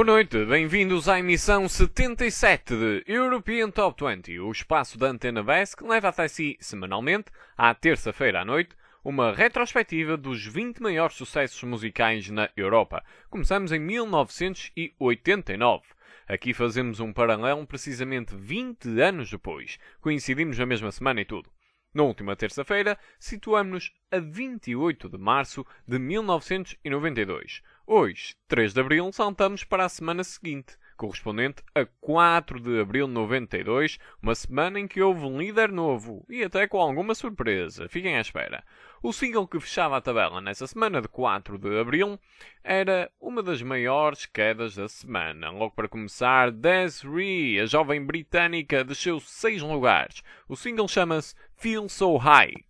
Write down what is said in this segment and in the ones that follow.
Boa noite, bem-vindos à emissão 77 de European Top 20, o espaço da Antena BES que leva até si, semanalmente, à terça-feira à noite, uma retrospectiva dos 20 maiores sucessos musicais na Europa. Começamos em 1989. Aqui fazemos um paralelo precisamente 20 anos depois. Coincidimos na mesma semana e tudo. Na última terça-feira, situamos-nos a 28 de março de 1992. Hoje, 3 de abril, saltamos para a semana seguinte, correspondente a 4 de abril de 92, uma semana em que houve um líder novo e até com alguma surpresa. Fiquem à espera. O single que fechava a tabela nessa semana de 4 de abril era uma das maiores quedas da semana. Logo para começar, Des'ree, a jovem britânica, desceu 6 lugares. O single chama-se Feel So High.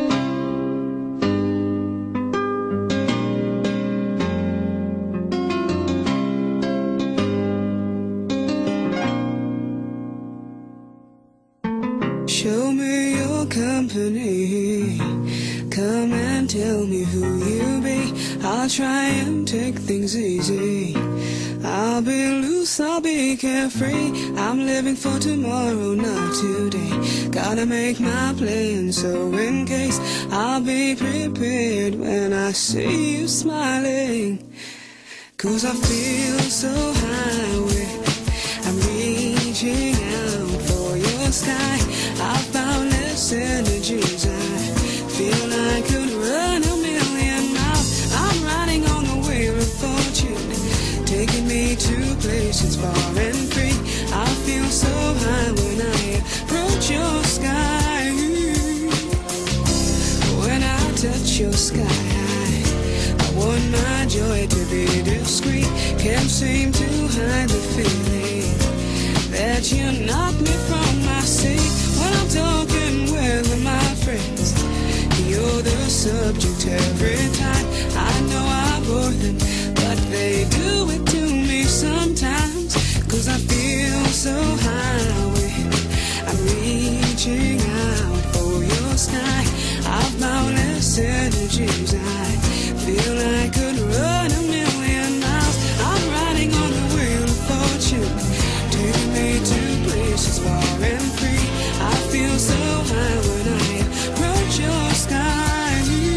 Show me your company. Come and tell me who you be. I'll try and take things easy. I'll be loose, I'll be carefree. I'm living for tomorrow, not today. Gotta make my plan, so in case I'll be prepared when I see you smiling. 'Cause I feel so high, I'm reaching out for your sky. I found less energies. I feel I could run a million miles. I'm riding on the wheel of fortune, taking me to places far and free. I feel so high when I approach your sky. When I touch your sky, I want my joy to be discreet. Can't seem to hide the feeling that you knock me from my seat. When I'm talking with my friends, you're the subject every time. I know I bore them, but they do it to me sometimes. 'Cause I feel so high, I'm reaching out for your sky. I've boundless energies. I feel I could run a million miles. I'm riding on the wheel of fortune, taking me to places far and free. I feel so high when I approach your sky.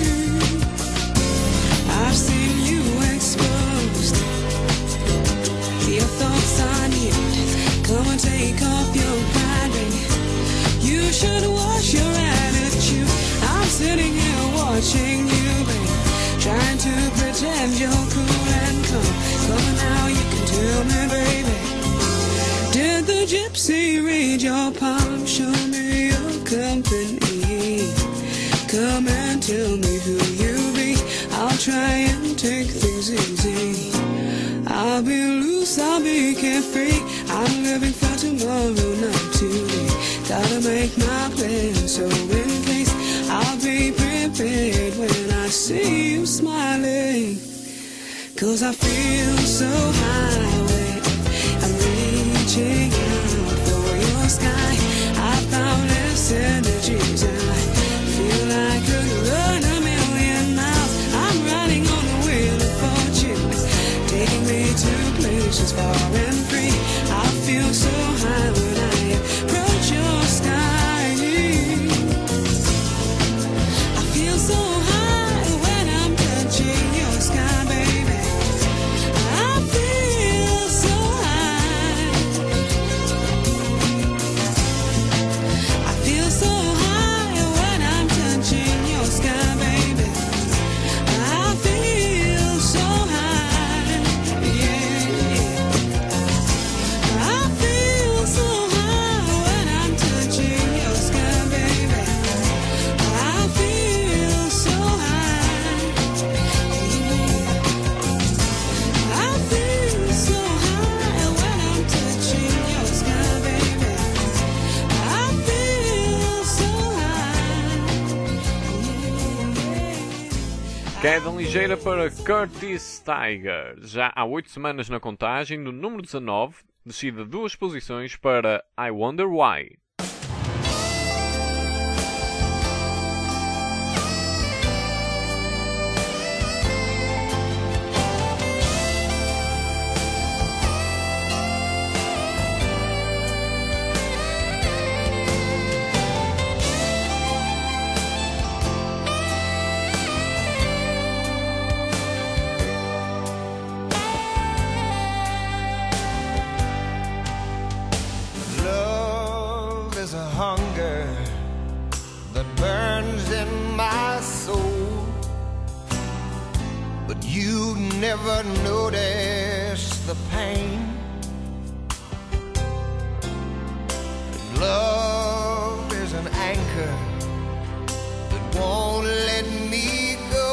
I've seen you exposed, your thoughts are new. Come and take off your pride, baby. You should wash your attitude. I'm sitting here watching you, baby, trying to pretend you're cool and calm. Come on now, you can tell me, baby, did the gypsy read your palm? Show me your company. Come and tell me who you be. I'll try and take things easy. I'll be loose, I'll be carefree. I'm living for tomorrow, not today. Gotta make my plan, so in case I'll be prepared when I see you smiling. 'Cause I feel so high, I'm reaching out for your sky. I found less energies. I feel I could run a million miles. I'm riding on the wheel of fortune, taking me to places far and free. I feel so high when I approach your sky. I feel so high when I'm touching your sky, baby. I feel so high. I feel so high when I'm touching your sky, baby. I feel so high, yeah. I feel so high when I'm touching your sky, baby. I feel so high, yeah. I feel so high when I'm touching your sky, baby. I feel so high, yeah. Queda ligeira para Curtis Tiger. Já há 8 semanas na contagem, no número 19, descida 2 posições para I Wonder Why. You never notice the pain. Love is an anchor that won't let me go.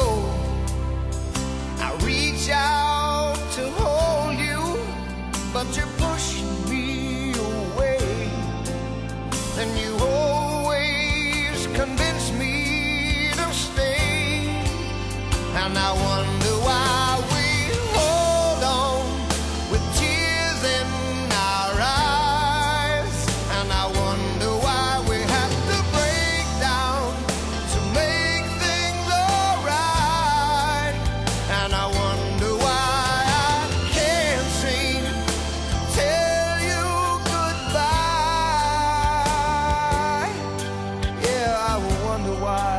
I reach out to hold you, but you push me away. And you always convince me to stay. And I wonder why we hold on with tears in our eyes. And I wonder why we have to break down to make things alright. And I wonder why I can't seem to tell you goodbye. Yeah, I wonder why.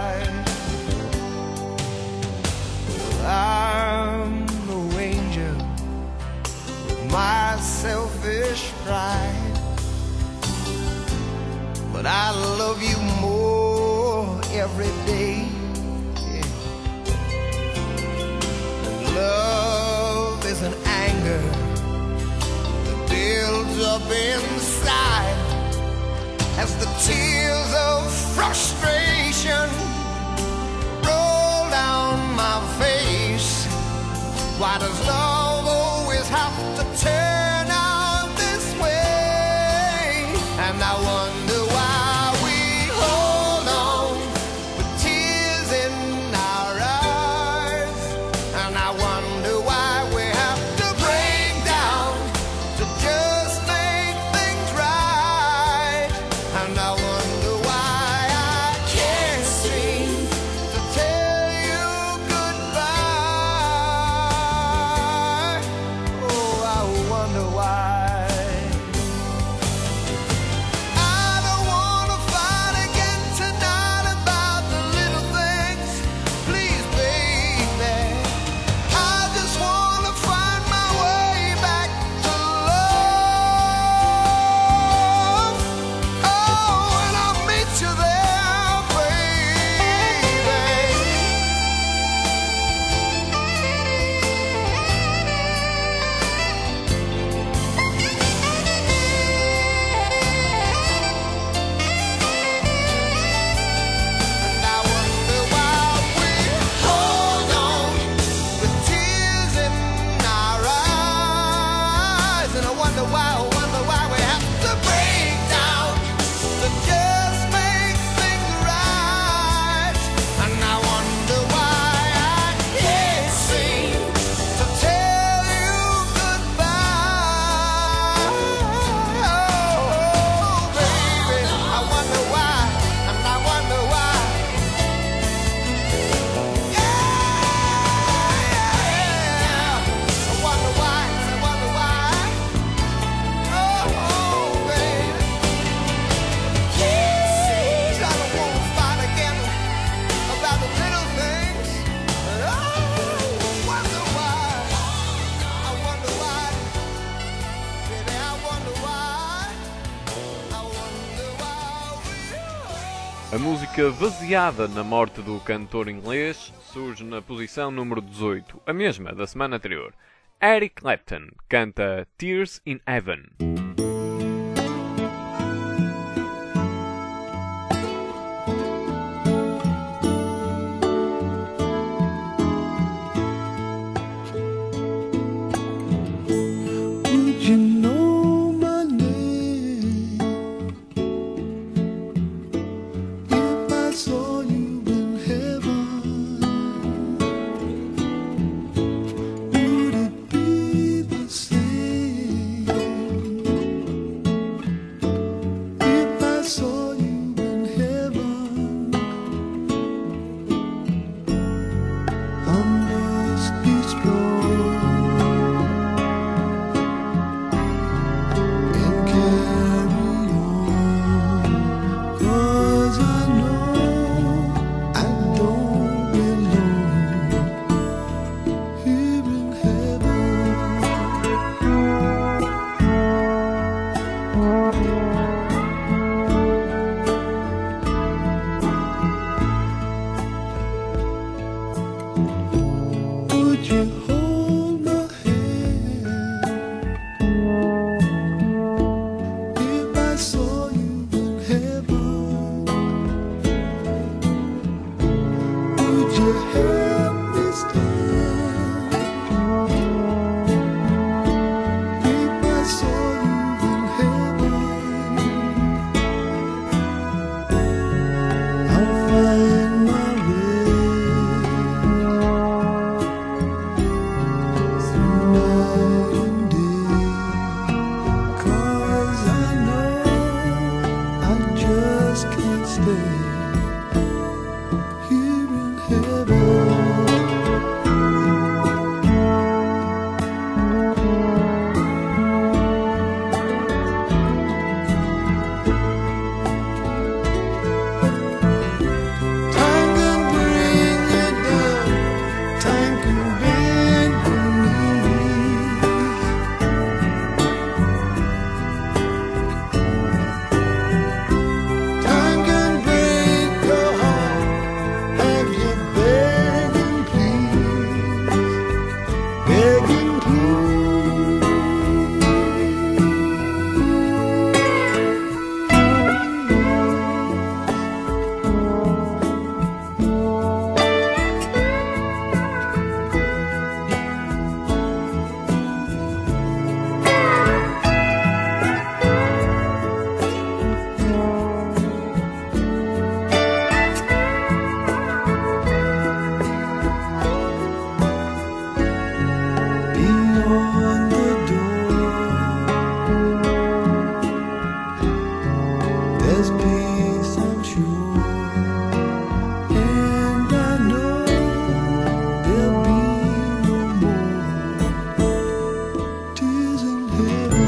I'm no angel with my selfish pride, but I love you more every day. Yeah. And love is an anger that builds up inside as the tears of frustration roll down my face. Why does love always have to turn out this way? And I wonder why we hold on with tears in our eyes. And I wonder why we have to break down to just make things right. And I wonder why I can't seem to tell you goodbye. Oh, I wonder why. I don't wanna fight again tonight about the little things. Please, baby, I just wanna find my way back to love. Oh, and I'll meet you there, baby. And I wonder why we hold on with tears in our eyes. And I wonder why we have to break down to just make things right. And I wonder why I can't seem to tell you goodbye. Oh, baby, I wonder why, and I wonder why. Yeah, I wonder why, and I wonder why. Oh, baby, yes, I don't wanna fight again about the little things. Oh, wonder why. I wonder why, baby, I wonder why. I wonder why we A música baseada na morte do cantor inglês surge na posição número 18, a mesma da semana anterior. Eric Clapton canta Tears in Heaven. Would you know my name if I saw you in heaven? Would it be the same There's peace, I'm sure, and I know there'll be no more tears in heaven.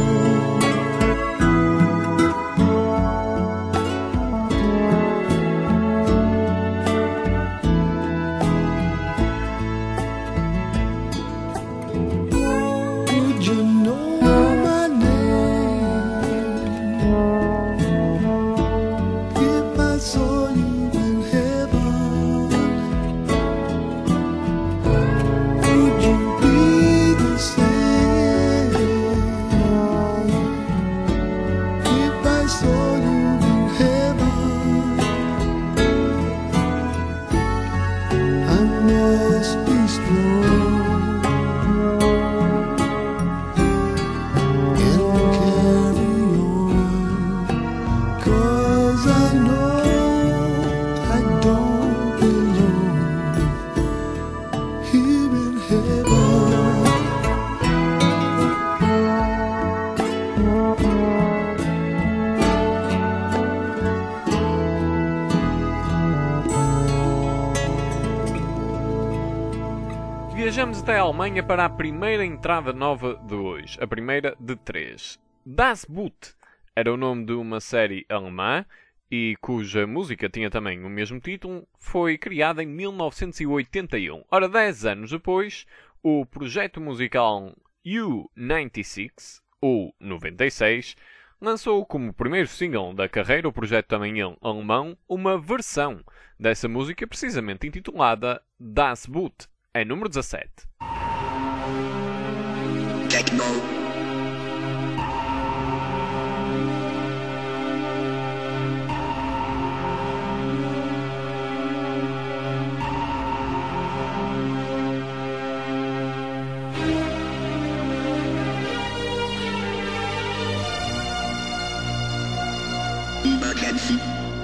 Would you know my name if I saw you in heaven? Would you be the same if I saw you in heaven? I must be strong and carry on, 'cause I know I don't belong here in heaven. Viajamos até a Alemanha para a primeira entrada nova de hoje, a primeira de 3. Das Boot era o nome de uma série alemã e cuja música tinha também o mesmo título, foi criada em 1981. Ora, 10 anos depois, o projeto musical U96, ou 96, lançou como primeiro single da carreira, o projeto também alemão, uma versão dessa música precisamente intitulada Das Boot, é número 17. Techno. Emergency.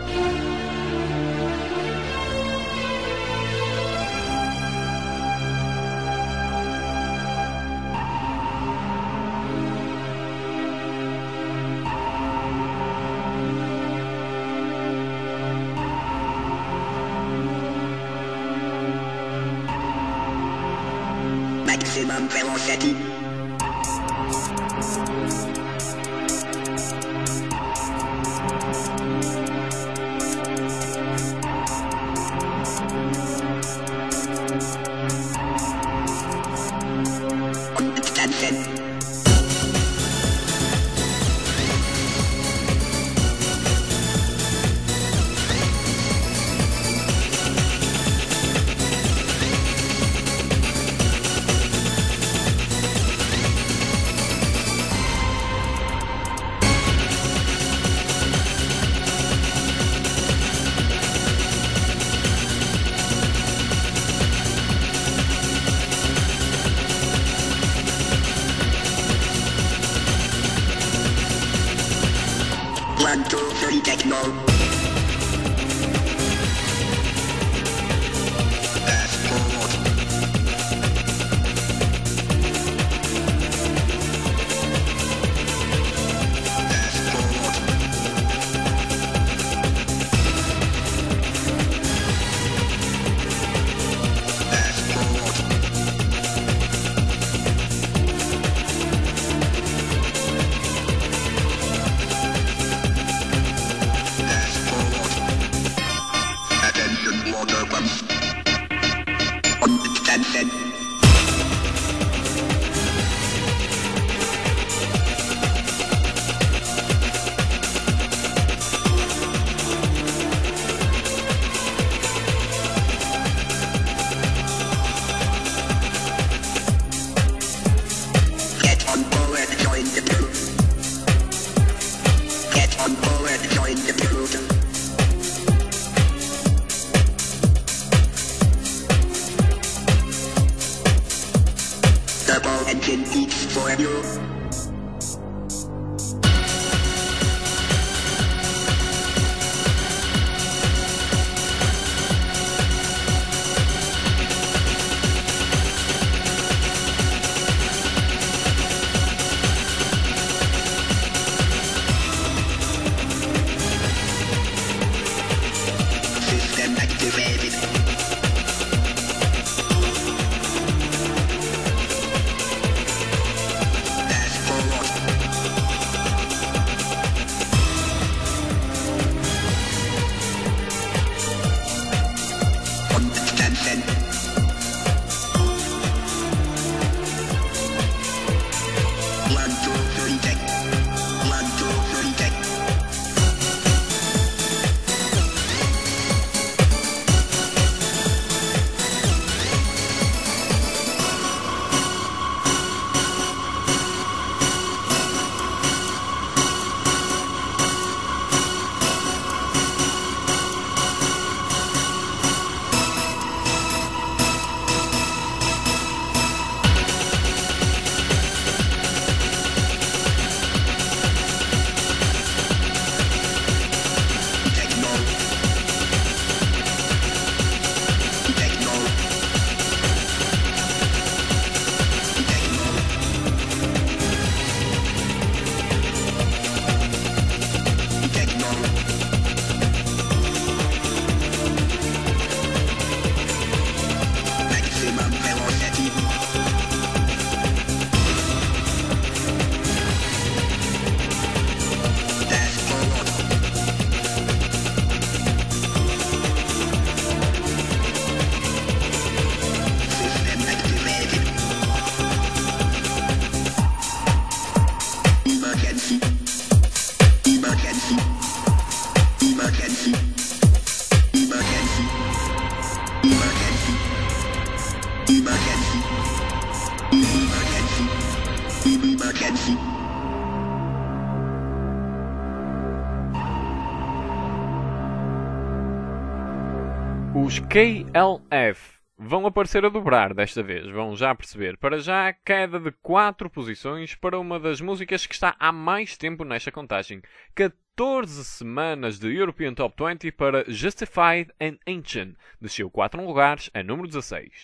Maximum velocity. Extension. One, two, three, techno. Passport. Passport. Os KLF vão aparecer a dobrar desta vez, vão já perceber. Para já, queda de 4 posições para uma das músicas que está há mais tempo nesta contagem. 14 semanas de European Top 20 para Justified and Ancient. Desceu 4 lugares a número 16.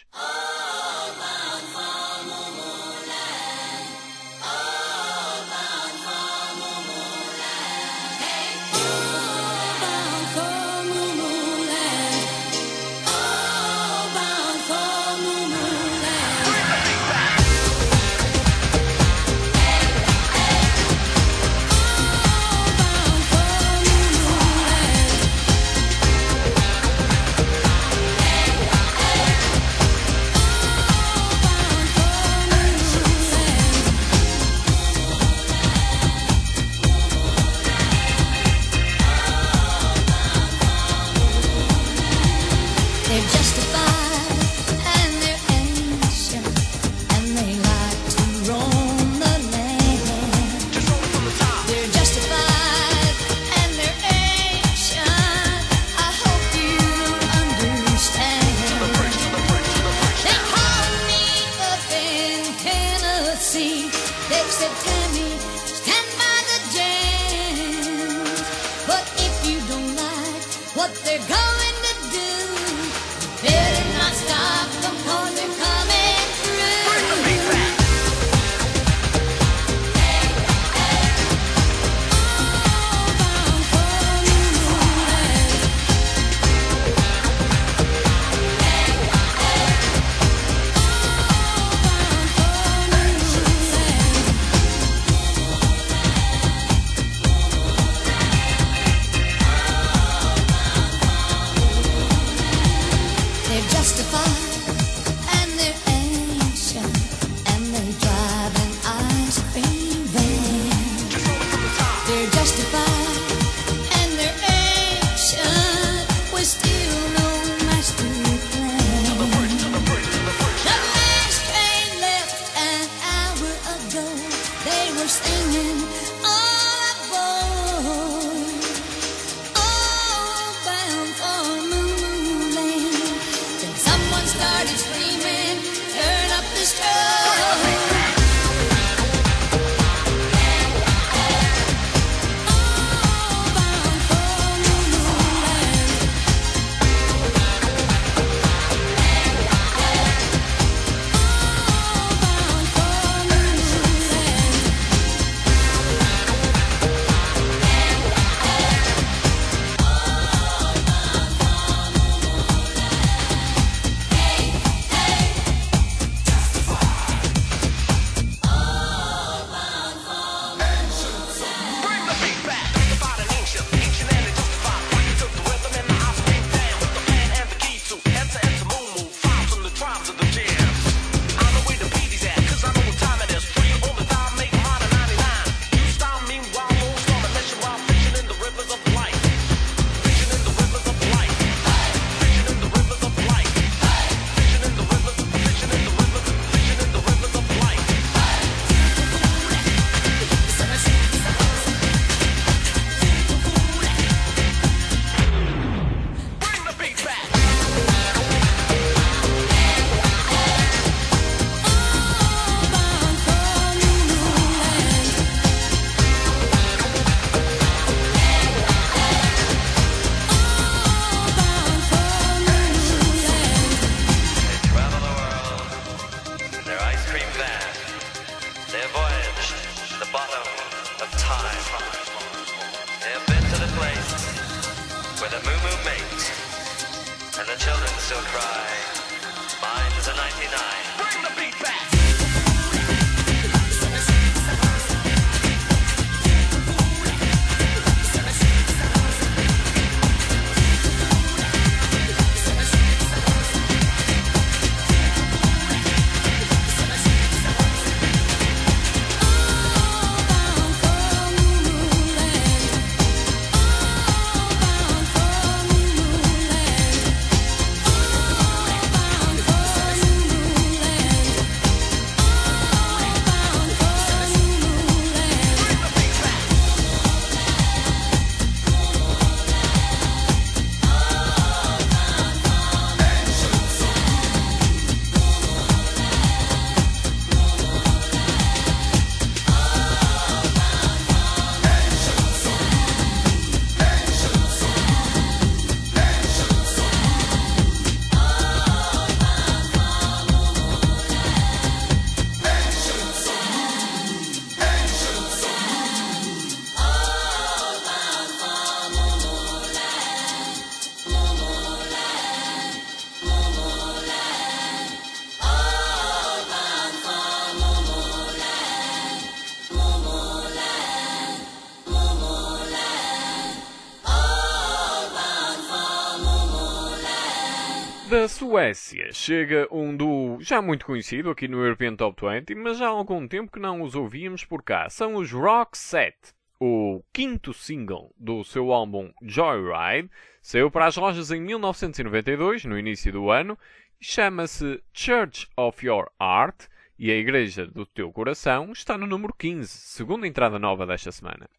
Da Suécia chega um duo já muito conhecido aqui no European Top 20, mas já há algum tempo que não os ouvíamos por cá. São os Roxette. O quinto single do seu álbum Joyride saiu para as lojas em 1992, no início do ano, e chama-se Church of Your Heart, e a Igreja do Teu Coração está no número 15, segunda entrada nova desta semana.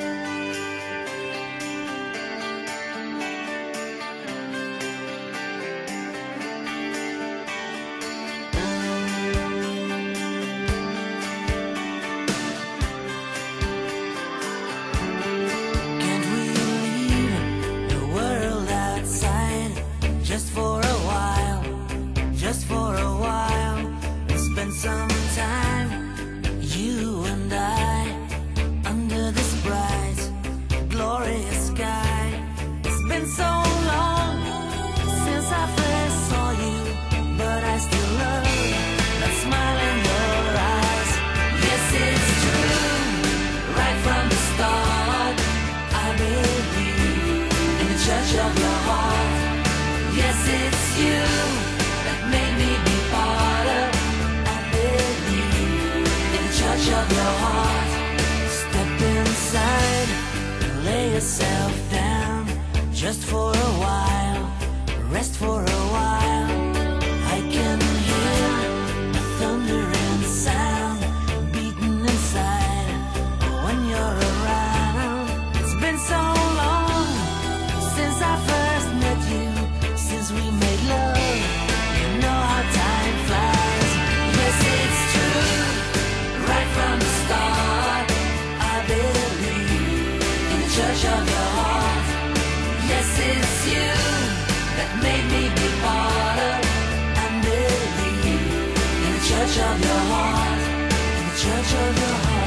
Some time, you and I, under this bright, glorious sky. It's been so long since I first saw you, but I still love that smile in your eyes. Yes, it's true, right from the start, I believe in the church of your heart. Yes, it's you that made me be part of of your heart. Step inside, lay yourself down, just for a while, rest for a while. I can hear a thundering sound beating inside when you're around. It's been so long since I first met you, since we made love. You know how time flies. Yes, it's true. Right from the start, I believe in the church of your heart. Yes, it's you that made me be part of and believe in the church of your heart, in the church of your heart.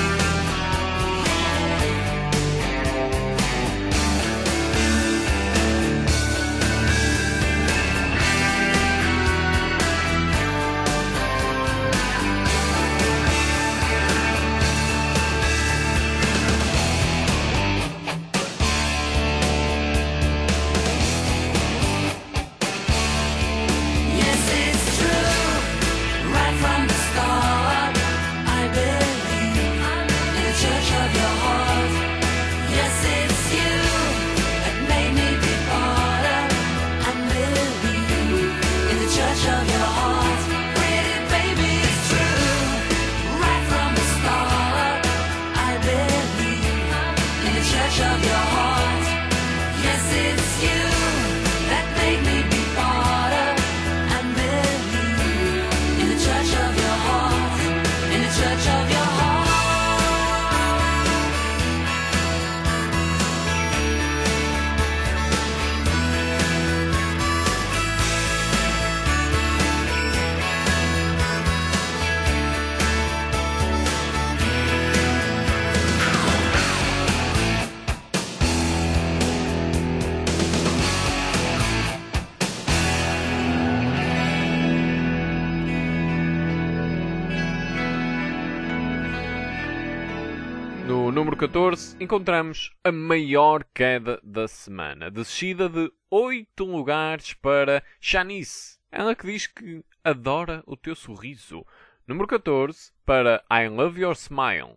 No número 14 encontramos a maior queda da semana. Descida de 8 lugares para Shanice. Ela que diz que adora o teu sorriso. Número 14 para I Love Your Smile.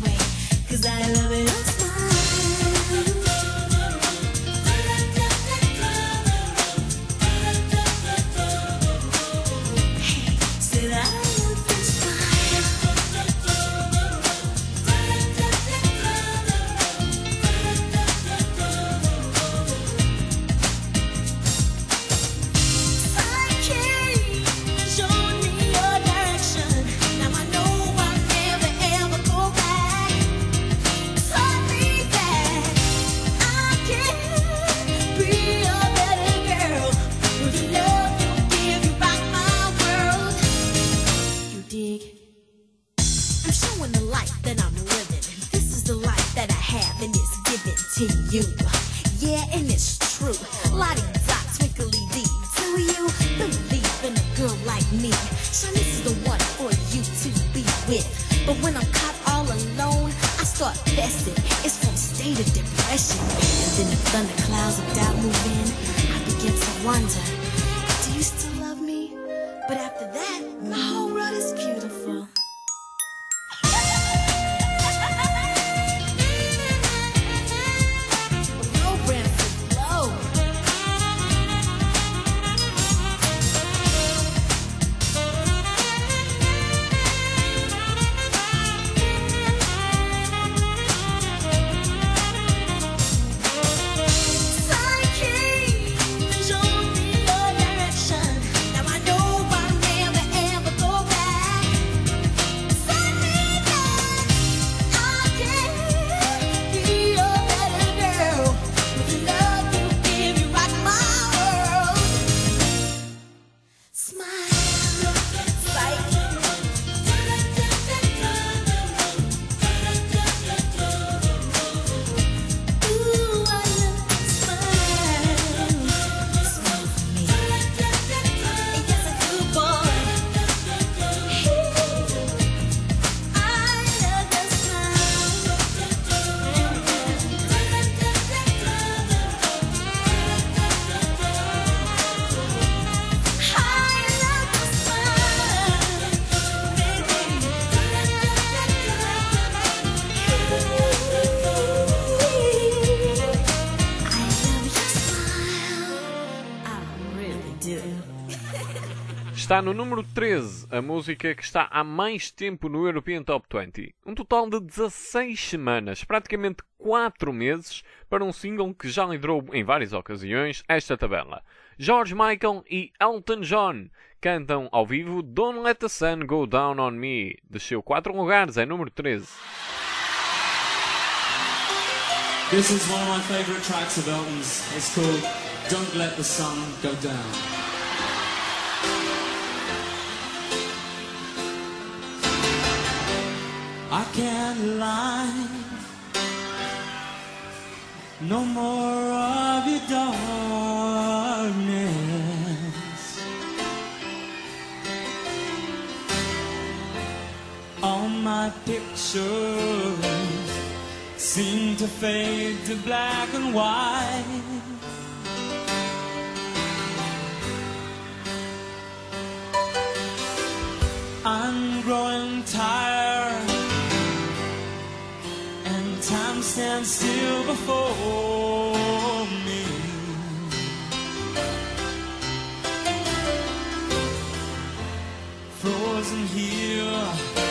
way, 'cause I love it. Yeah, and it's true. Lottie-dot, twinkly-dee. Do you believe in a girl like me? So this is the one for you to be with. But when I'm caught all alone, I start fessing. It's from a state of depression. And then the thunderclouds of doubt move in. I begin to wonder, do you still love me? But after that, my whole world is beautiful. Está no número 13, a música que está há mais tempo no European Top 20. Um total de 16 semanas, praticamente 4 meses, para um single que já liderou em várias ocasiões esta tabela. George Michael e Elton John cantam ao vivo Don't Let the Sun Go Down on Me. Desceu 4 lugares, é número 13. This is one of my favourite tracks of Elton's. It's called Don't Let the Sun Go Down. I can't lie, no more of your darkness. All my pictures seem to fade to black and white. I'm growing tired, time stands still before me. Frozen here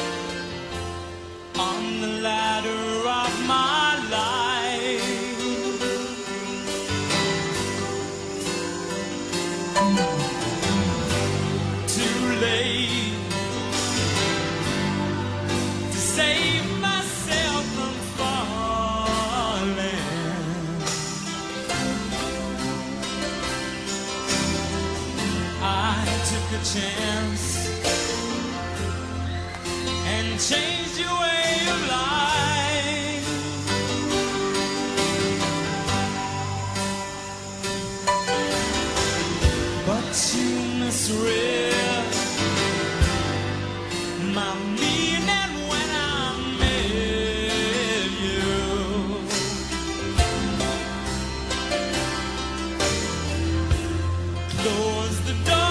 on the ladder of my life. Too late to save myself from a chance and change your way of life. But you misread my meaning when I met you. Close the door.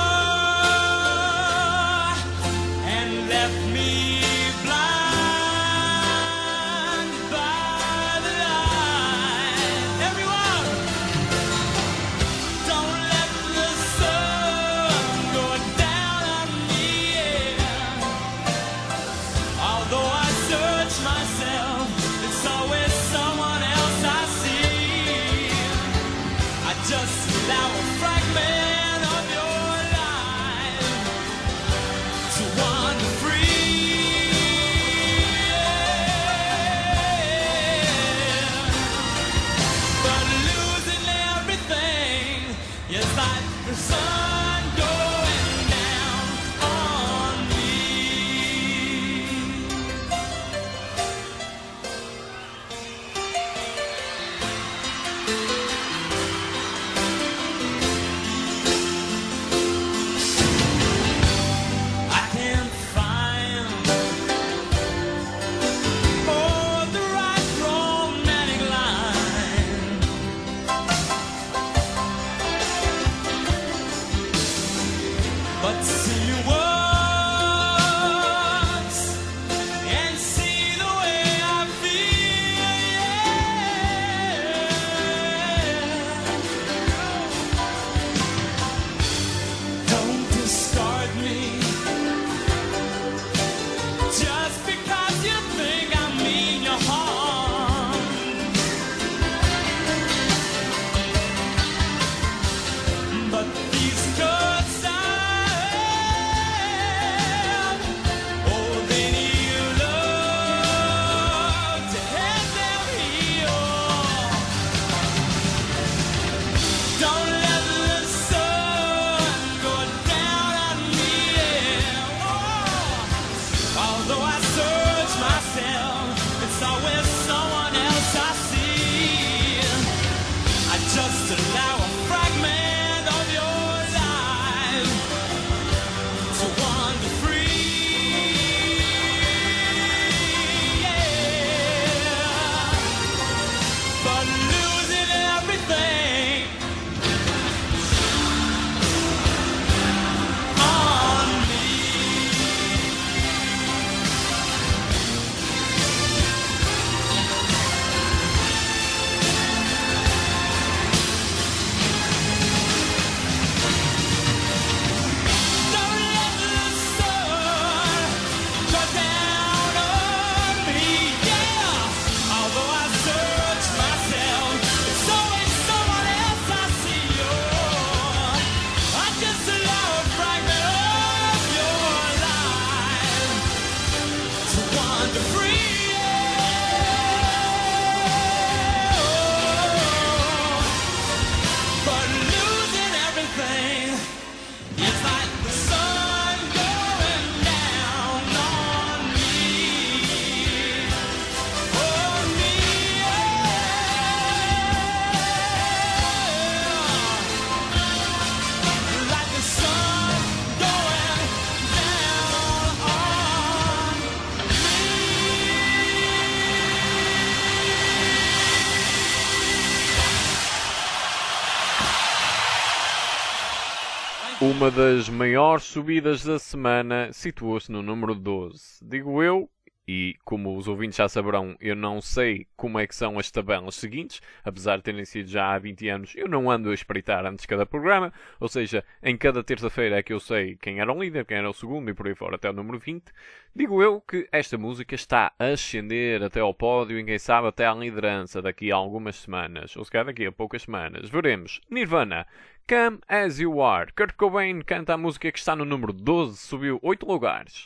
Uma das maiores subidas da semana situou-se no número 12. Digo eu, e como os ouvintes já saberão, eu não sei como é que são as tabelas seguintes, apesar de terem sido já há 20 anos, eu não ando a espreitar antes de cada programa, ou seja, em cada terça-feira é que eu sei quem era o líder, quem era o segundo e por aí fora até o número 20. Digo eu que esta música está a ascender até ao pódio e quem sabe até à liderança daqui a algumas semanas, ou se calhar daqui a poucas semanas. Veremos. Nirvana, Come As You Are. Kurt Cobain canta a música que está no número 12, subiu 8 lugares.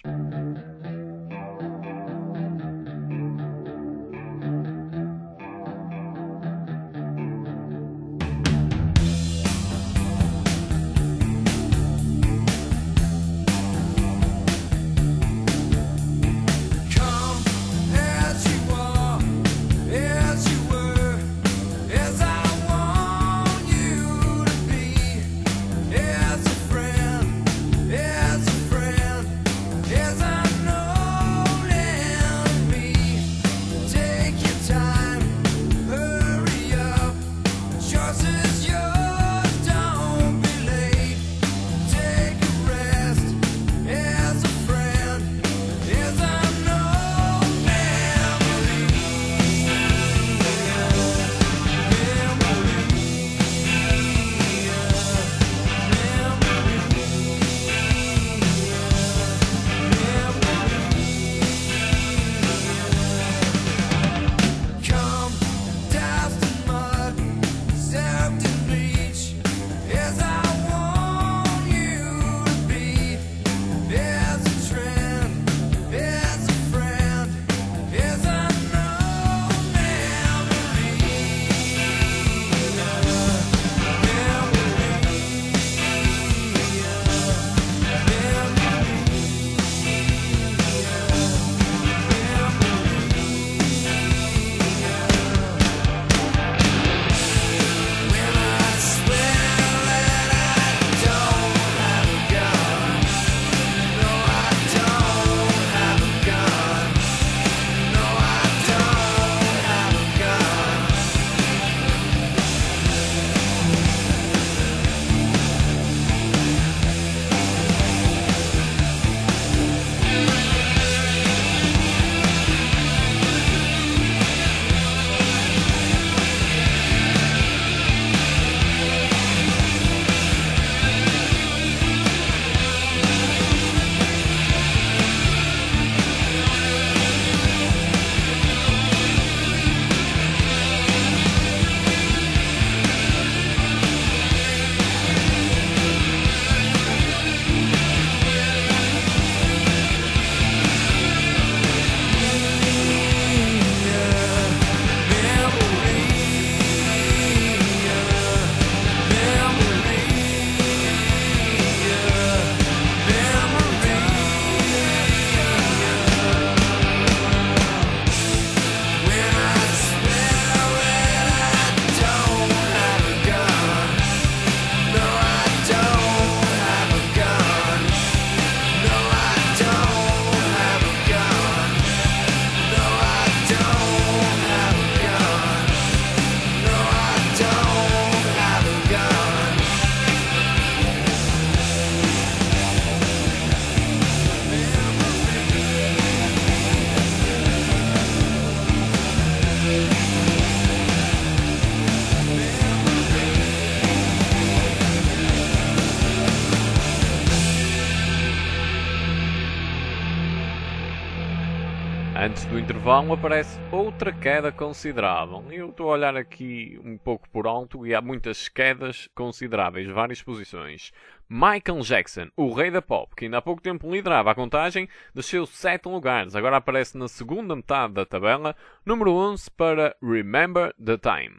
Antes do intervalo aparece outra queda considerável. Eu estou a olhar aqui um pouco por alto e há muitas quedas consideráveis, várias posições. Michael Jackson, o rei da pop, que ainda há pouco tempo liderava a contagem, desceu 7 lugares. Agora aparece na segunda metade da tabela, número 11 para Remember the Time.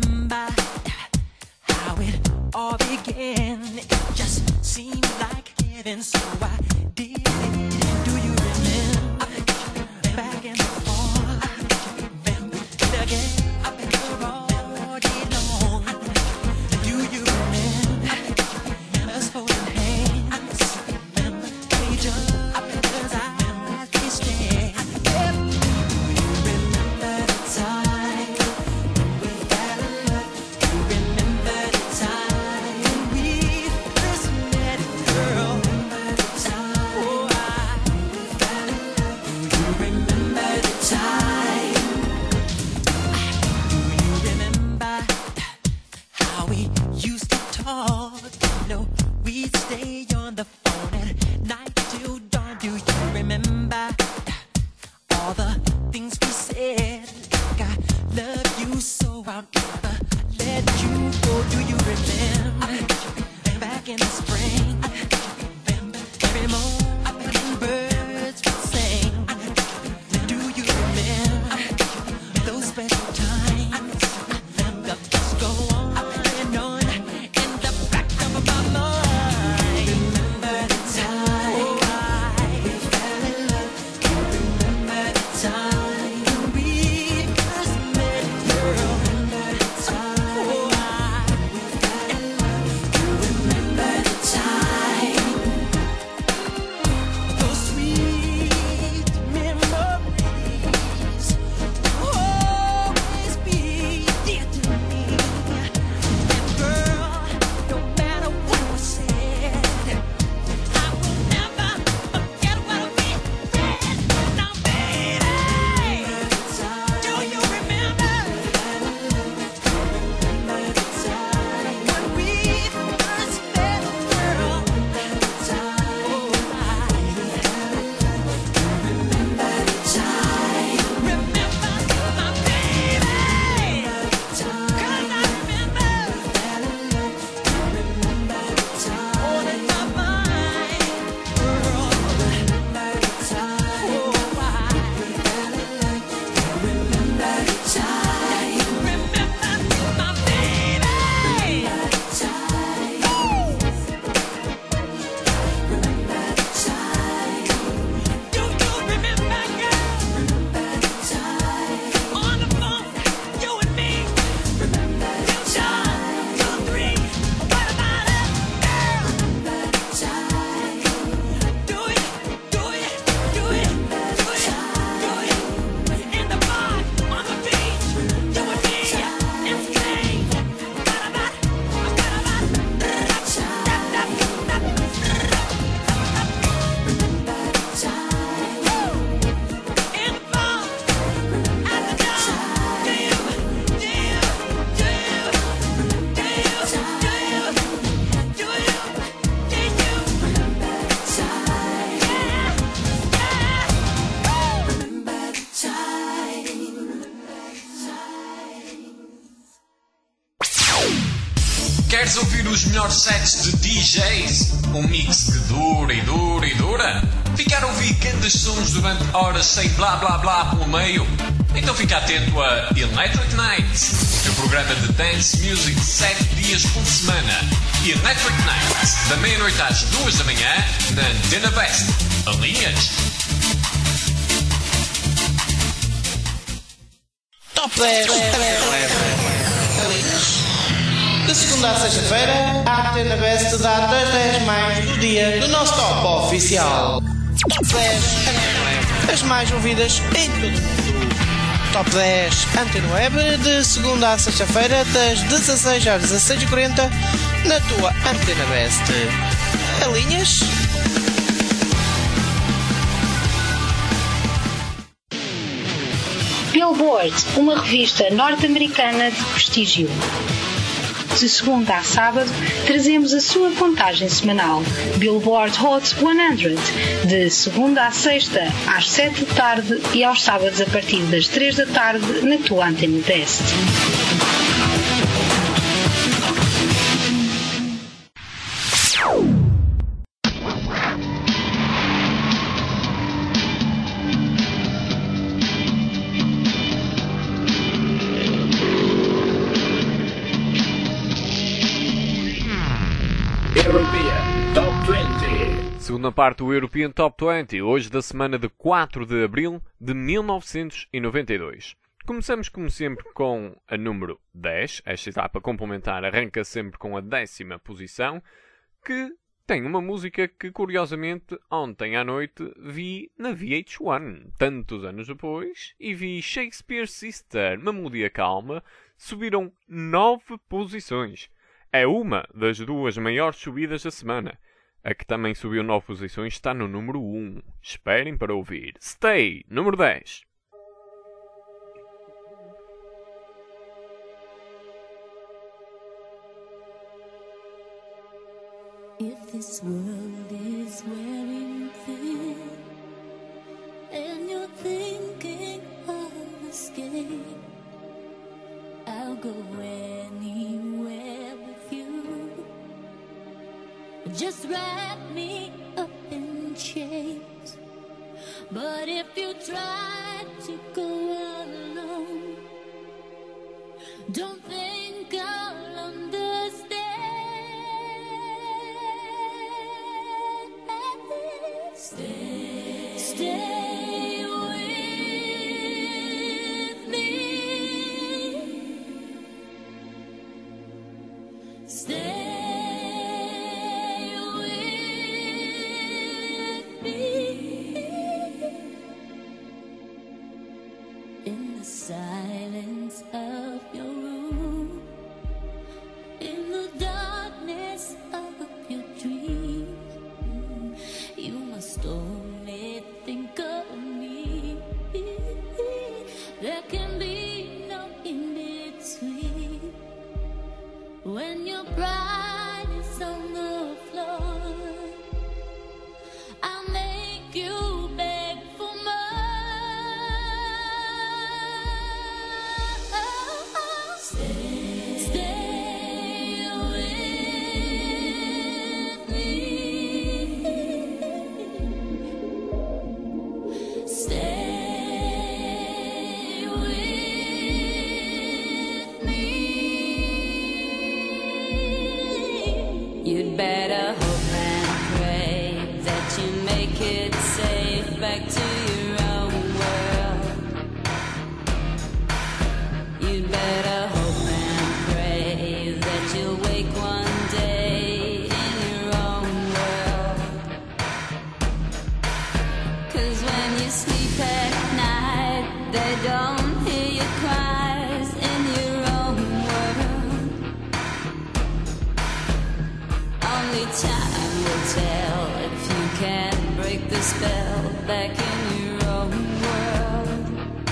Remember how it all began? It just seemed like did, and so I did it. Do you remember back in the fall? Remember again, up in the all day long. Do you remember us holding hands? Remember each other as eyes we stare. Do you remember the time we fell in love? Do you remember the time we first met, girl? Remember the time, oh, we fell in love. Do you remember the time? Do you remember how we used to talk? No, we'd stay on the phone at night till dawn. Do you remember all the things we said? Like I love you so I'll never let you go. Do you remember back in the spring? Remember every morning birds would sing. Do you remember those special times? The thoughts go on and on in the back of my mind. Remember the time we fell in love. You remember the time we first met, girl. Remember the time we fell in love. You remember the time. Those sweet memories will always be dear to me. And girl, no matter what was said, I will never forget what we did. Now, baby, do you remember when we first met, girl? Remember the time. Remember my baby. 'Cause I remember all in my mind, girl. Remember the time. Oh, remember the time. Remember my baby. Remember the time. Remember the time. Do you remember, girl? Remember the time. On the phone, you and me. Remember the time. 2, 3. What about it, girl? Remember the time. Do it, do it, do it, do it, do it. In the bar, on the beach, you and me, and sing. What about it? In the bar, at the door. Do you remember the time? Yeah, yeah. Remember the time. Queres ouvir os melhores sets de DJs? Um mix que dura e dura e dura? Ficar a ouvir grandes sons durante horas sem blá blá blá pelo meio? Então fica atento a Electric Nights, o programa de dance music 7 dias por semana. Electric Nights, da meia-noite às 2 da manhã, na Antena West. Alinhas? Top 10. De segunda a sexta-feira, a Antena Best dá 10 mais do dia do nosso top oficial. Top 10. As mais ouvidas em todo o mundo. Top 10 Antena Web, de segunda a sexta-feira, das 16 às 16h40, na tua Antena Best. Alinhas? Billboard, uma revista norte-americana de prestígio. De segunda a sábado, trazemos a sua contagem semanal, Billboard Hot 100, de segunda a sexta, às 7 da tarde e aos sábados a partir das 3 da tarde, na tua Antena Best. European Top 20. segunda parte do European Top 20, hoje da semana de 4 de abril de 1992. Começamos, como sempre, com a número 10. Esta etapa complementar arranca sempre com a 10ª posição, que tem uma música que, curiosamente, ontem à noite vi na VH1, tantos anos depois, e vi Shakespeare Sister, uma melodia calma, subiram 9 posições. É uma das duas maiores subidas da semana. A que também subiu 9 posições está no número 1. Esperem para ouvir. Stay, número 10. If this world is wearing thin and you're thinking of escape, I'll go anywhere with you. Just wrap me up in chains. But if you try to go alone, don't think I'll understand. Stay with me. Stay with me. In the silence of your room, in the darkness of your dream, you must only think of me. There can be no in between. When your pride is on the floor, I'll make you beg for more. Stay with me. Stay with me. You'd better hope and pray that you make it safe back to your own world. You'd better hope and pray that you'll wake one day in your own world. 'Cause when you sleep at night, they don't hear your cries in your own world. Only time will tell if you can break the spell back in your own world.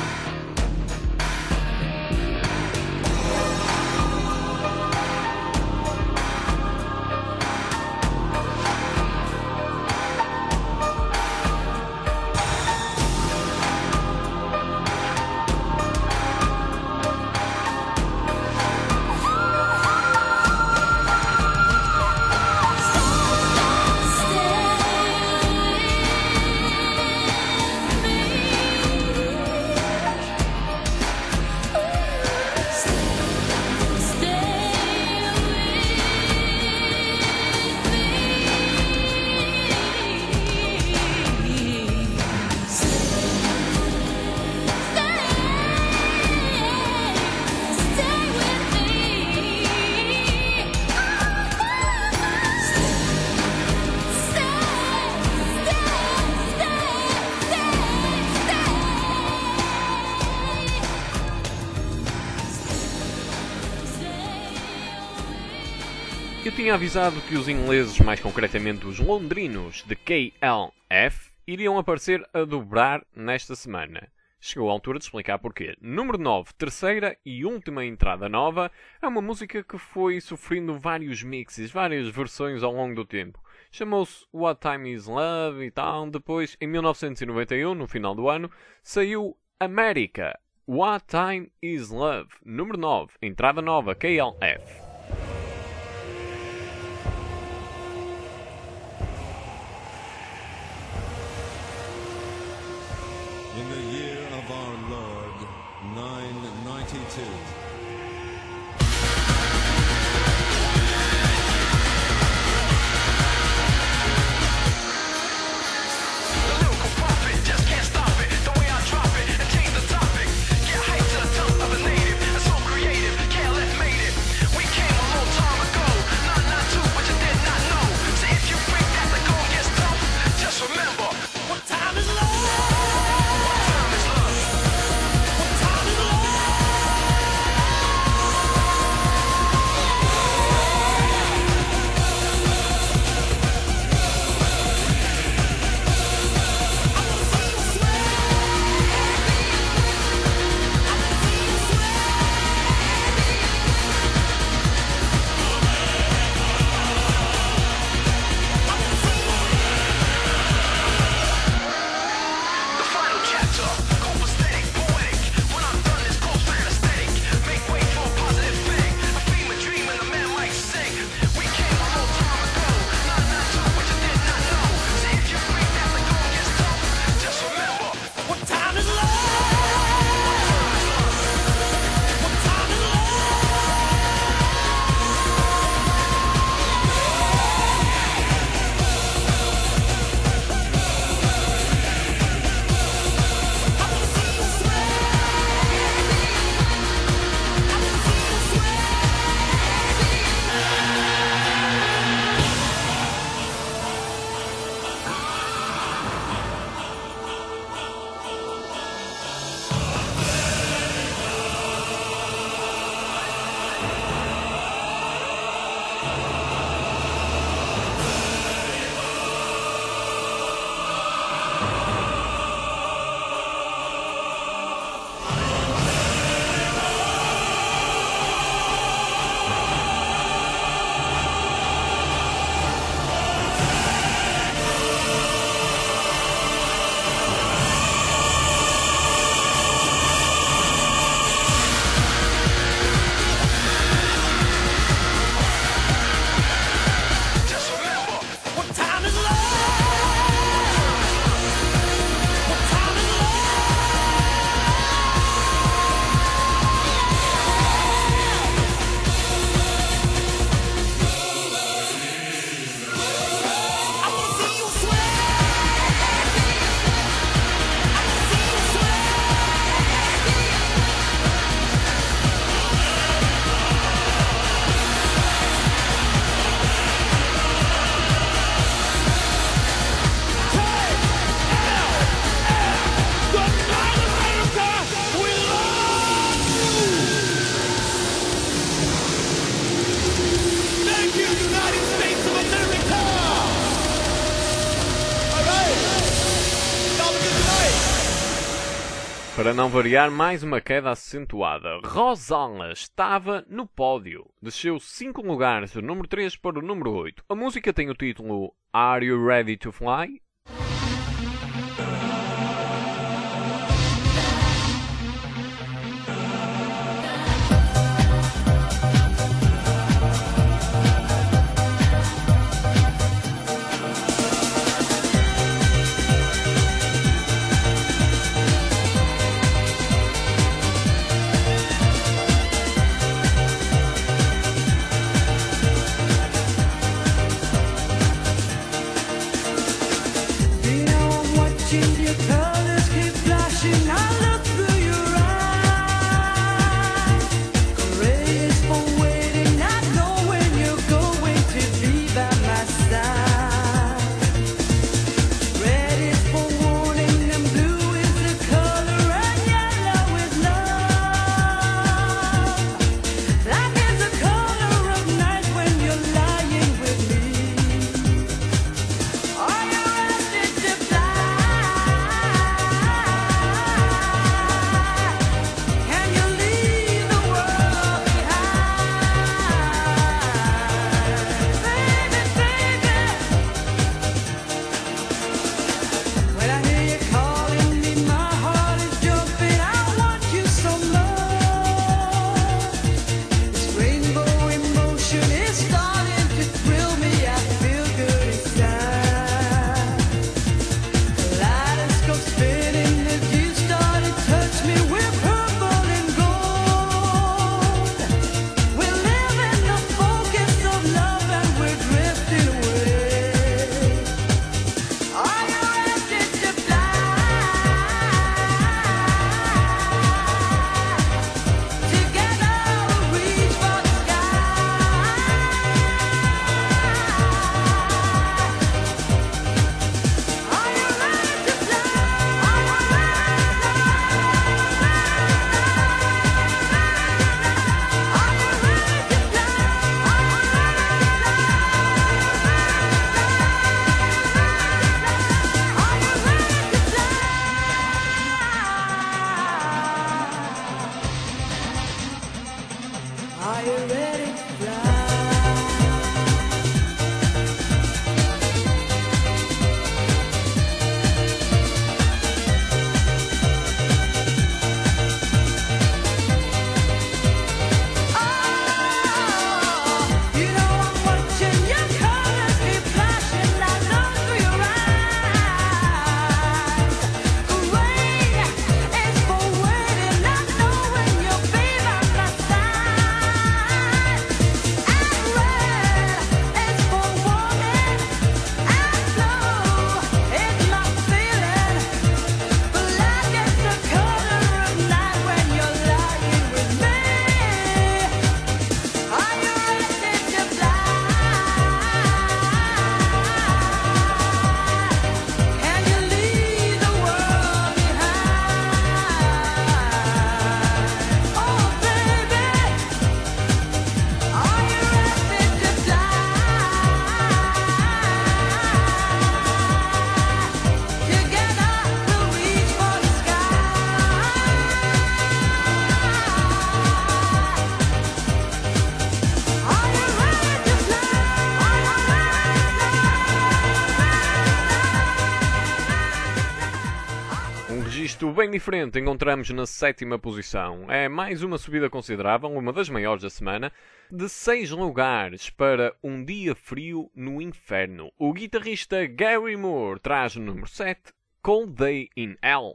Eu tinha avisado que os ingleses, mais concretamente os londrinos de KLF, iriam aparecer a dobrar nesta semana. Chegou a altura de explicar porquê. Número 9, terceira e última entrada nova, é uma música que foi sofrendo vários mixes, várias versões ao longo do tempo. Chamou-se What Time Is Love e tal. Depois, em 1991, no final do ano, saiu America, What Time Is Love. Número 9, entrada nova, KLF. In the year of our Lord, 992. Para não variar, mais uma queda acentuada. Rosanna estava no pódio. Desceu 5 lugares, do número 3 para o número 8. A música tem o título Are You Ready to Fly? Bem diferente, encontramos na 7ª posição. É mais uma subida considerável, uma das maiores da semana, de 6 lugares para Um Dia Frio no Inferno. O guitarrista Gary Moore traz o número 7, Cold Day in Hell.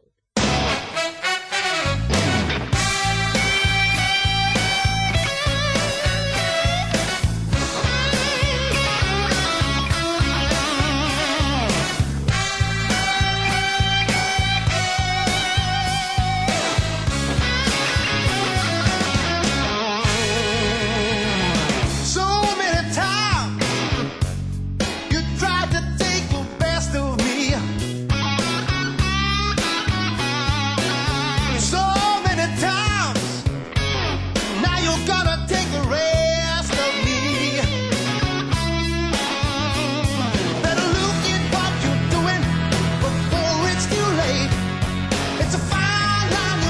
It's a fine line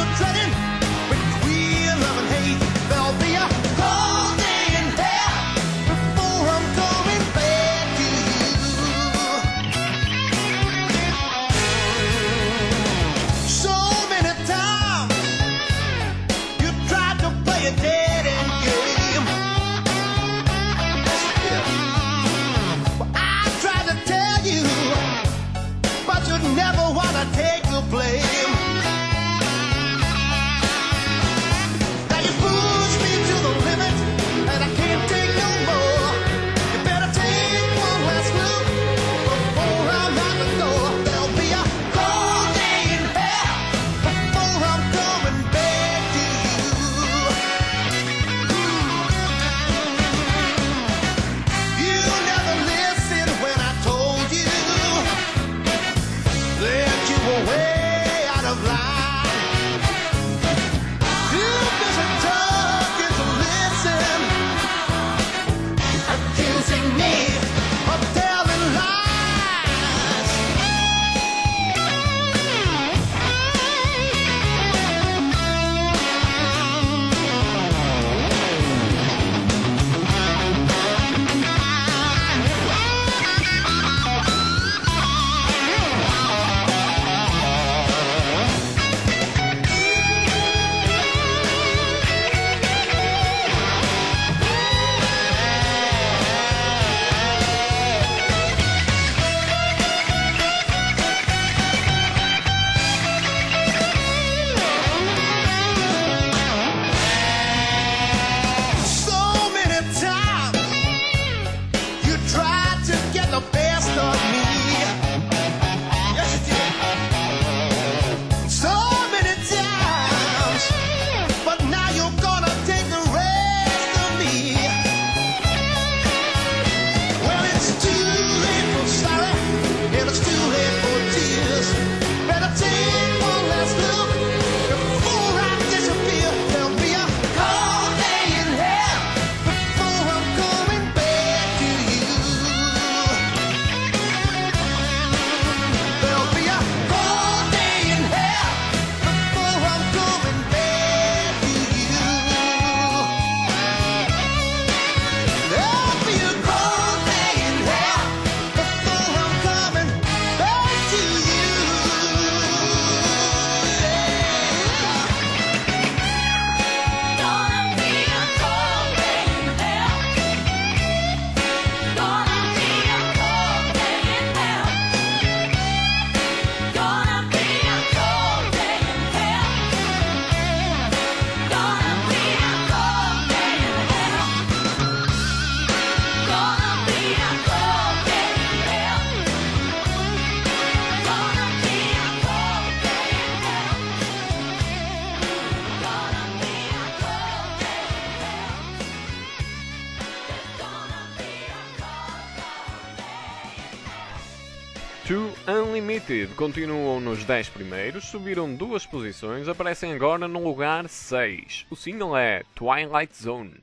2 Unlimited continuam nos 10 primeiros, subiram 2 posições, aparecem agora no lugar 6. O single é Twilight Zone.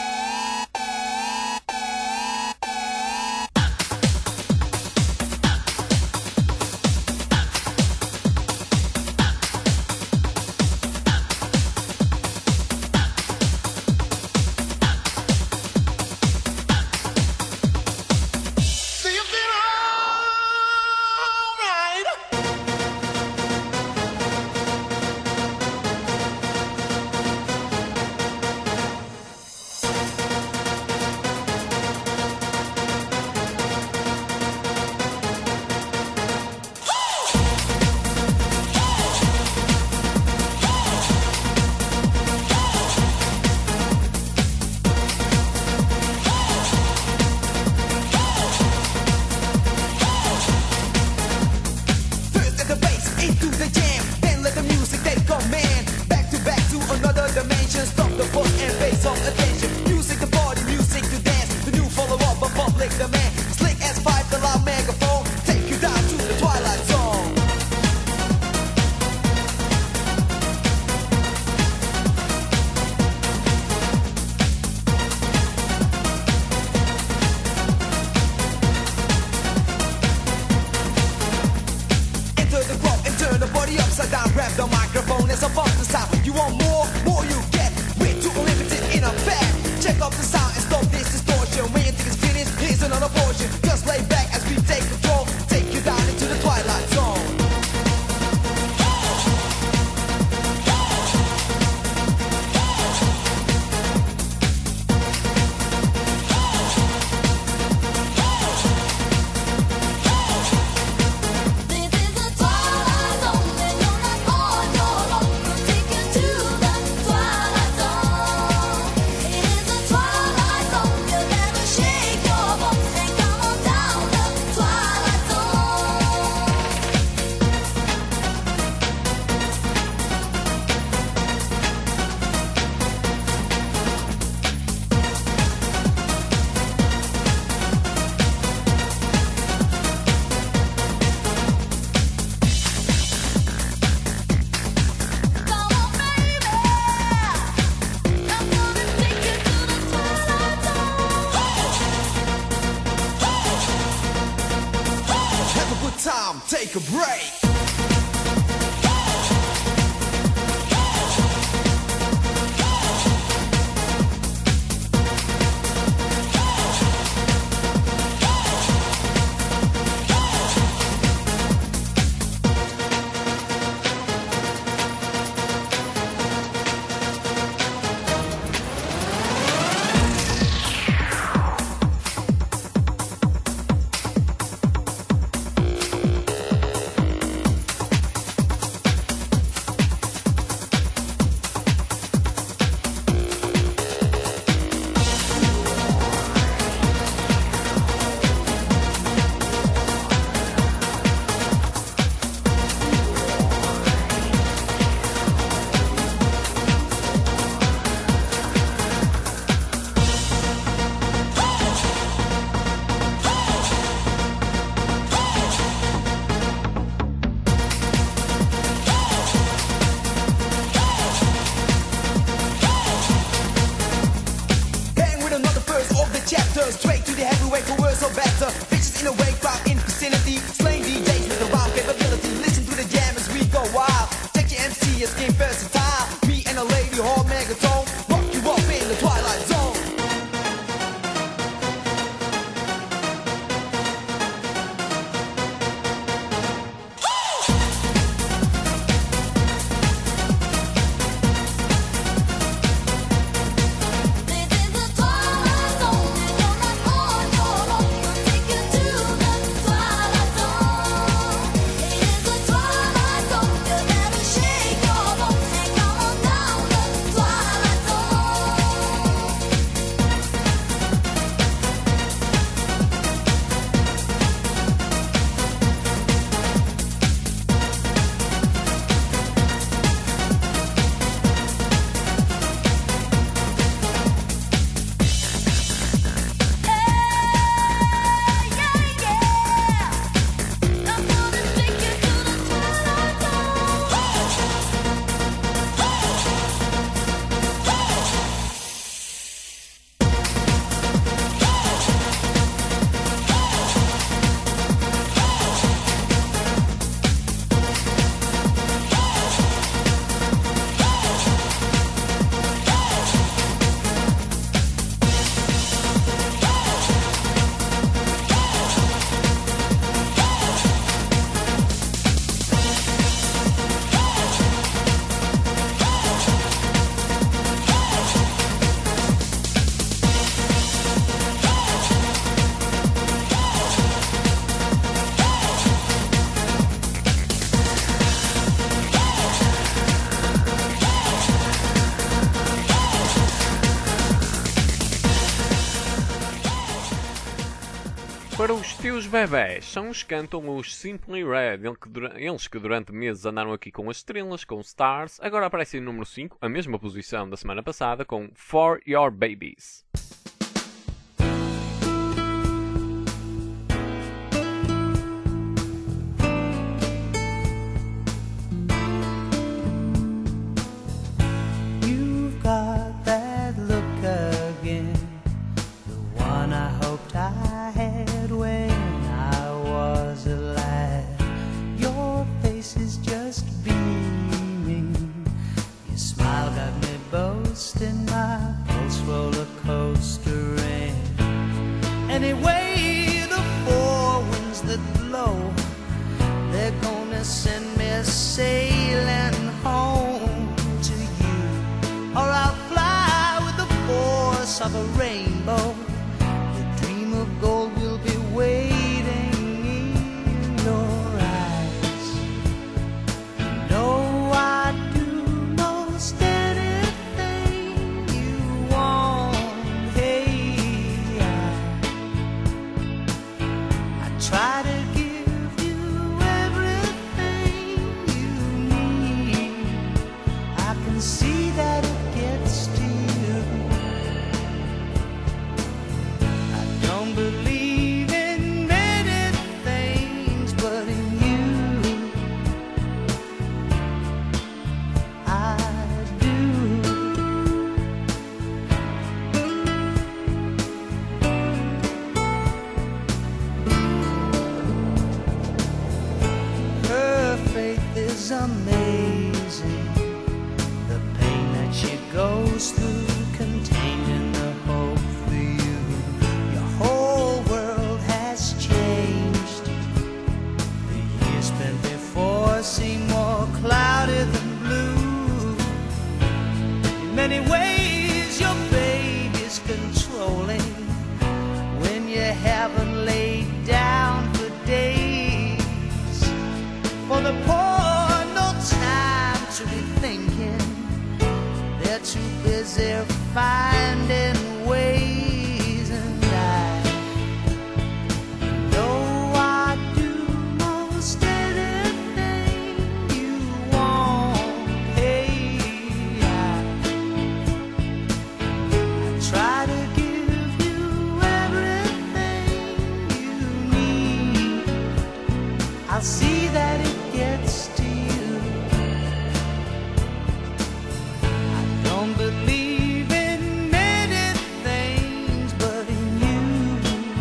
Do you feel alright? First at the bass, into the jam, then let the music take command. Back to another dimension. Stop the bus and pay some attention. Music to party, music to dance. The new follow-up of public demand. Slick as 5, the loud megaphone. Take you down to the Twilight Zone. Enter the club and turn the body upside down. Grab the microphone, it's about to sound. You want more you get. Way too unlimited in effect. Check up the sound and stop this distortion. When you think it's finished, here's another portion. Just lay back as we take control. Take you down into the Twilight Zone. This is the Twilight Zone, and you're not on your own. We'll take you to the Twilight Zone. It is the Twilight Zone, you never shake your bones and come on down the Twilight Zone. Come on, baby, I'm gonna take you to the Twilight Zone. Have a good time, take a break. Bang with another verse of the chapter. Straight to the heavyweight, for worse or better. Bitches in a way, crowd in vicinity. Slaying DJs with around capability. Listen to the jam as we go wild. Check your MC as game versatile. Me and a lady hall megatone. Rock you up in the Twilight Zone. This is the Twilight Zone, and you're not on your own. We'll take you to the Twilight Zone. It is the Twilight Zone, you never shake your bones. Para os teus bebés, são os que cantam os Simply Red, eles que durante meses andaram aqui com as estrelas, com Stars, agora aparecem no número 5, a mesma posição da semana passada, com For Your Babies. You've got that look again, the one I hoped I had when I was a lad. Your face is just beaming, your smile got me boasting, my pulse roller coastering. Anyway, the four winds that blow, they're gonna send me sailing home to you, or I'll fly with the force of a rainbow. The dream of gold will be waiting in your eyes. You know I'd do most anything you want. Hey, I try to give you everything you need. I can see that it gets to you. I don't believe in many things, but in you I do. Her faith is amazing, the pain that she goes through, contained in the hope for you. Your whole world has changed. The years spent before seem more cloudy than blue. In many ways, your baby's controlling when you haven't laid down for days. For the poor, no time to be thinking. They're too busy finding ways, and I know I'd do most anything you want. Hey, I try to give you everything you need. I'll see that it gets to you. I don't believe in many things, but in you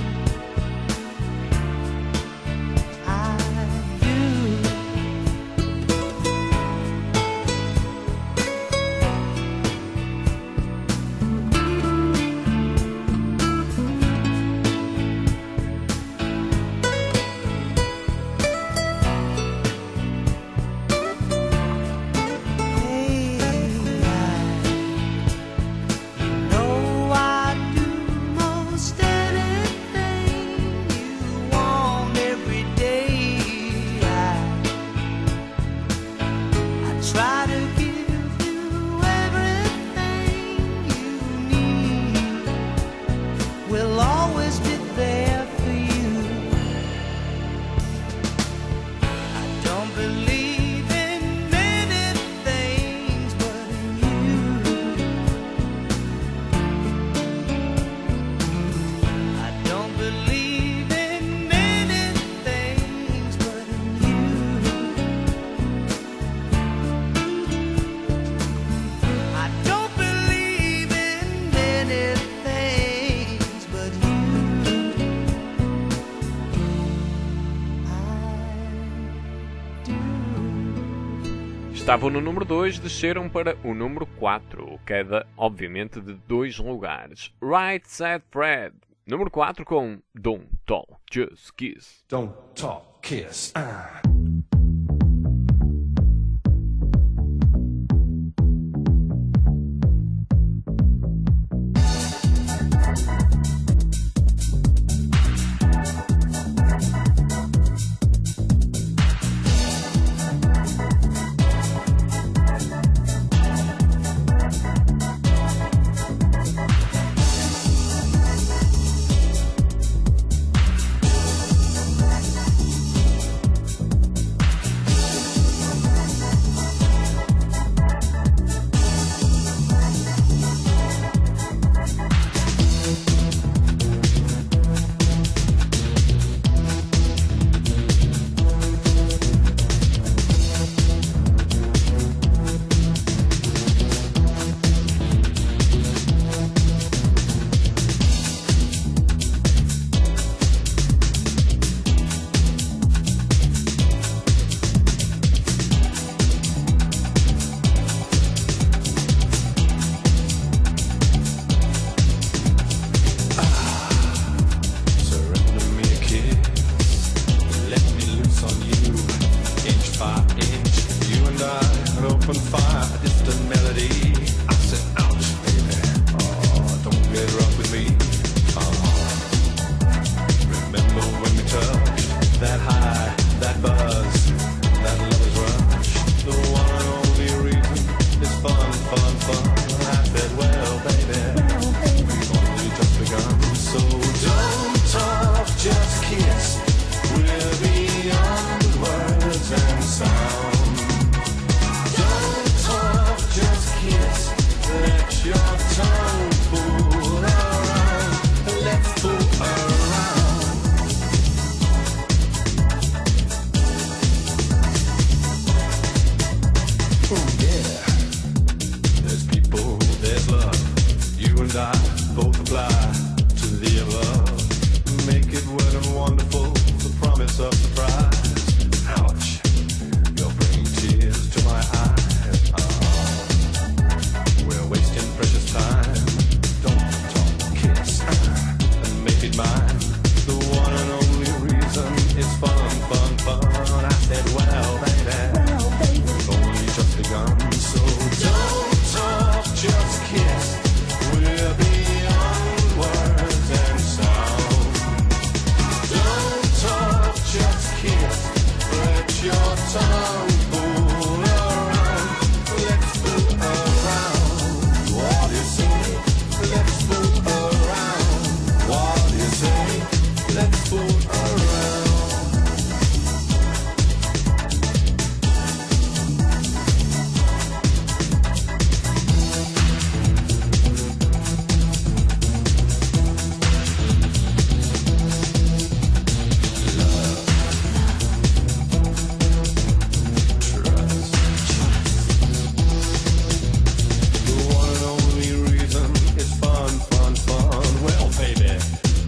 I do. Hey, you know I'd do most anything you want every day. I try to give you everything you need. We'll always be there for you. I don't believe in many things, but in you. I don't believe in many things, but in you. I don't believe in many things, but you. I do. Estavam no número 2, desceram para o número 4, queda obviamente de 2 lugares. Right Said Fred, número 4 com Don't Talk, Just Kiss. Don't talk, kiss.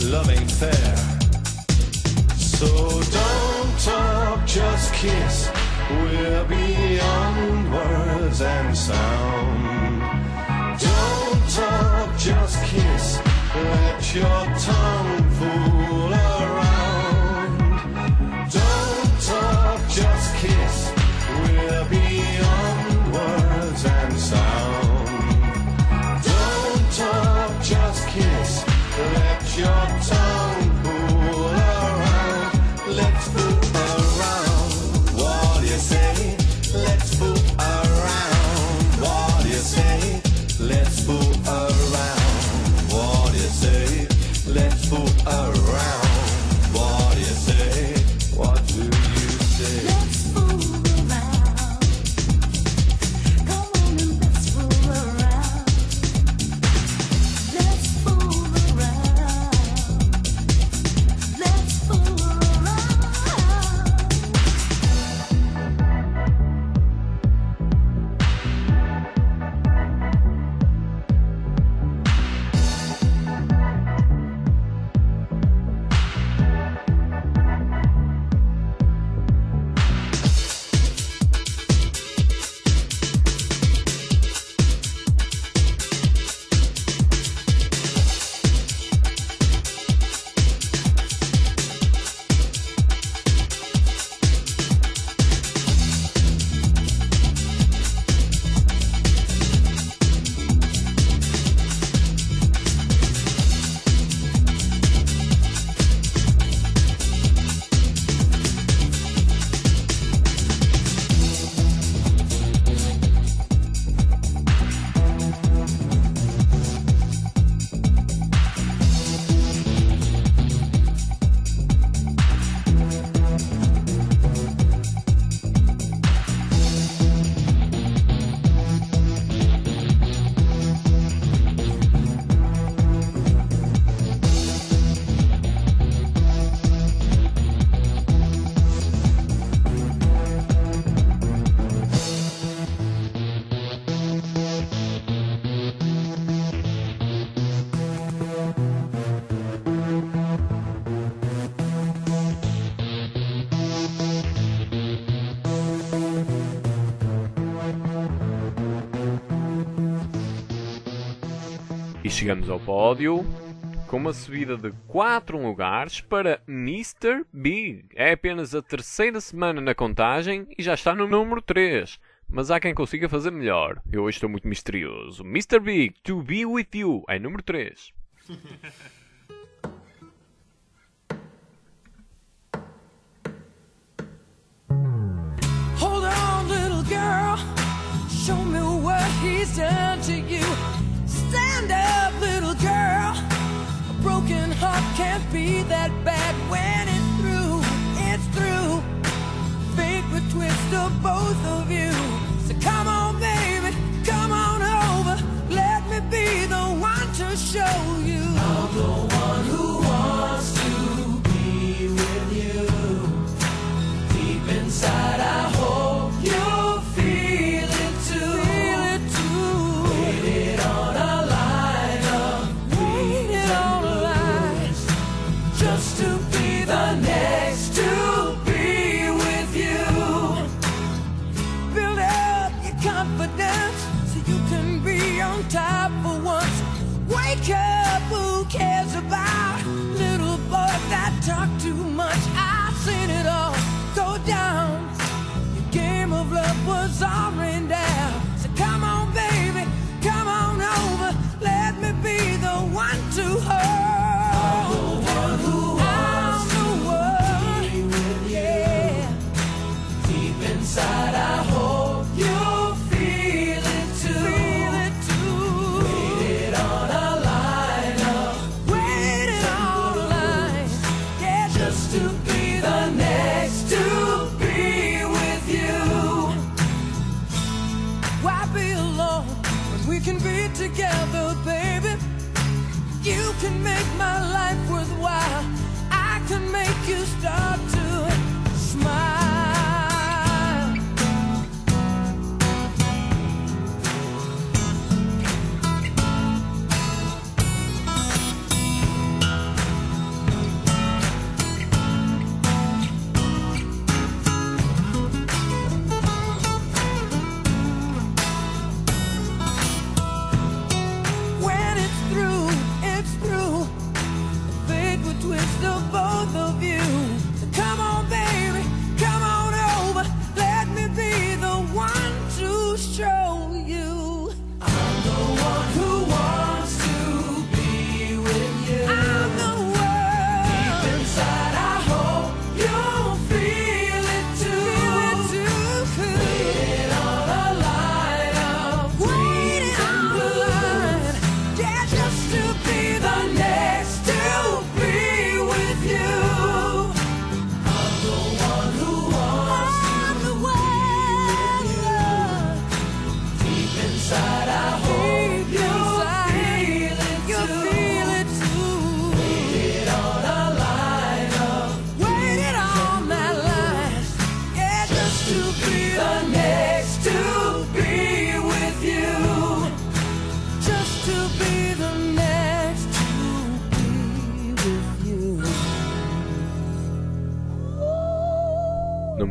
love ain't fair. So don't talk, just kiss. We're beyond words and sound. Don't talk, just kiss. Let your tongue fool around. Don't talk, just kiss. We're beyond words and sound. Don't talk, just kiss. Let your tongue fool around. Let's fool around. What do you say? Let's fool around. What do you say? Let's fool around. What do you say? Let's fool around. What do you say? What do you say? Let's fool around. Come on and let's fool around. Let's fool around. Let's fool around. E chegamos ao pódio com uma subida de 4 lugares para Mr. Big. É apenas a terceira semana na contagem e já está no número 3. Mas há quem consiga fazer melhor. Eu hoje estou muito misterioso. Mr. Big, To Be With You, é número 3. Hold on, little girl. Show me what he's done to you. Stand up, little girl. A broken heart can't be that bad when it's through. It's through. Fate would twist of both of you. So come on, baby, come on over. Let me be the one to show you. I'm the one who wants to be with you. Deep inside, I hope you'll feel it too. Feel it too. Waited on a line of waited on a line just to be the next to be with you. Build up your confidence so you can be on top for once. Wake up, who cares about little boys that talk too much? I've seen it all go down.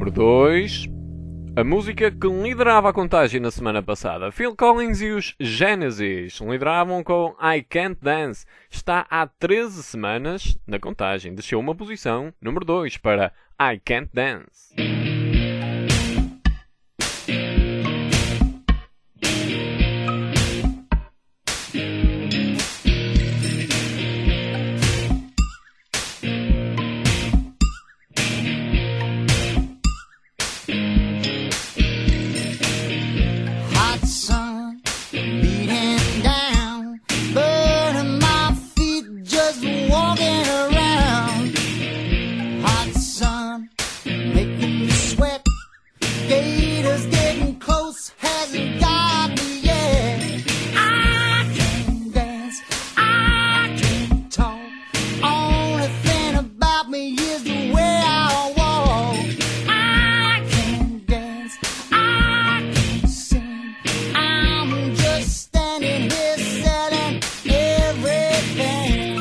Número 2. A música que liderava a contagem na semana passada. Phil Collins e os Genesis lideravam com I Can't Dance. Está há 13 semanas na contagem. Desceu uma posição, número 2, para I Can't Dance. Hot sun beating down, burning my feet just walking around. Hot sun making me sweat, gators getting close, hasn't got me yet. I can dance, I can talk, only thing about me is the way I walk. I can dance, I can sing, I'm just standing here selling everything.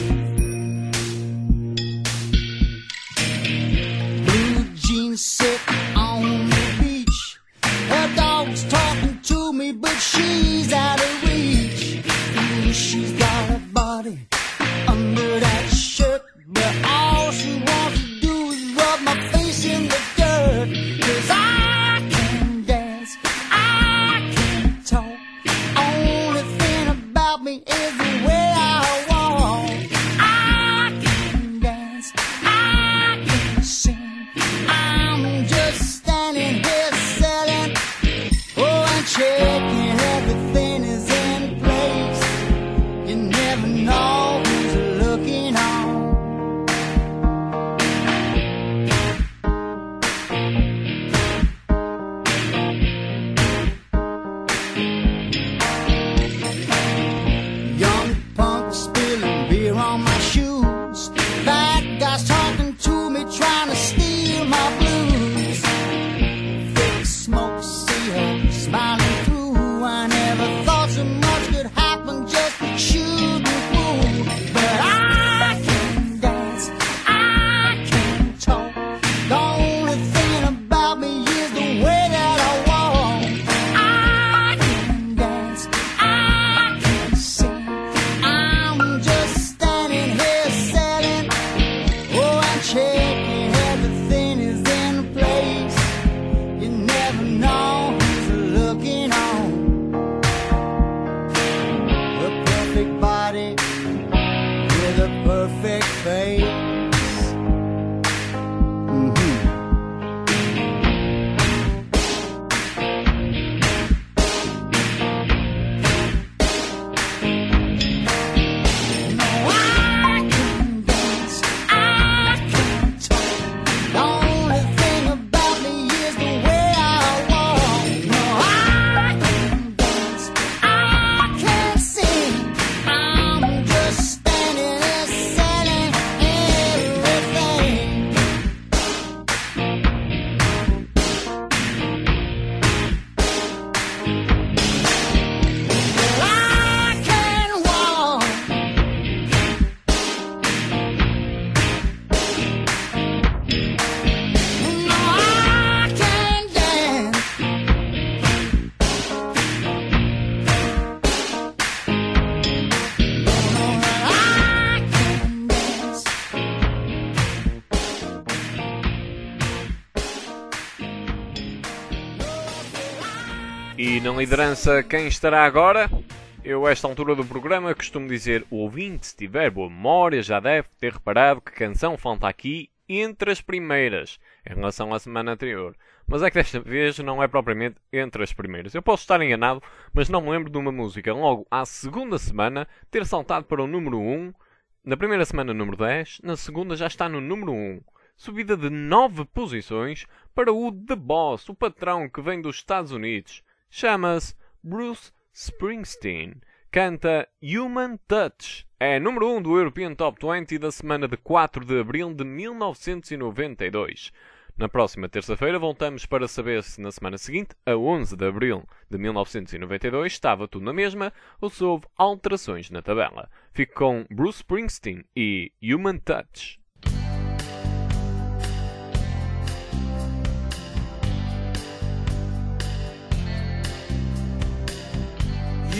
Blue jeans sit on the beach, her dog's talking to me, but she's out of reach. Ooh, she's got a body under that shirt, but all she wants to do is rub my face in the dirt. 'Cause I can dance, I can talk, only thing about me is the way I walk. I can dance, I can sing, I'm just standing here selling, oh, and checking everything is in place. You never know who's looking on. Young punk spilling beer on my shoes. Bad guys talking to me, trying to steal my blues. Thick smoke, see her smiling through. I never thought so much could happen just shooting through. But I can dance, I can talk. The only thing about me is the way that I walk. I can dance, I can sing, I'm just standing here selling, oh, and checking everything is in place. You never know who's looking on. The perfect body with a perfect face. I can dance, I can talk. The only thing about me is the way I walk. No, I can dance, I can sing, I'm just standing there selling everything. I can walk. No, I can dance. I can dance. E na liderança, quem estará agora? Eu, a esta altura do programa, costumo dizer: o ouvinte, se tiver boa memória, já deve ter reparado que canção falta aqui entre as primeiras, em relação à semana anterior. Mas é que desta vez não é propriamente entre as primeiras. Eu posso estar enganado, mas não me lembro de uma música logo à segunda semana ter saltado para o número 1, na primeira semana número 10, na segunda já está no número 1. Subida de 9 posições para o The Boss, o patrão que vem dos Estados Unidos. Chama-se Bruce Springsteen. Canta Human Touch. É número 1 do European Top 20 da semana de 4 de abril de 1992. Na próxima terça-feira voltamos para saber se na semana seguinte, a 11 de abril de 1992, estava tudo na mesma ou se houve alterações na tabela. Fico com Bruce Springsteen e Human Touch.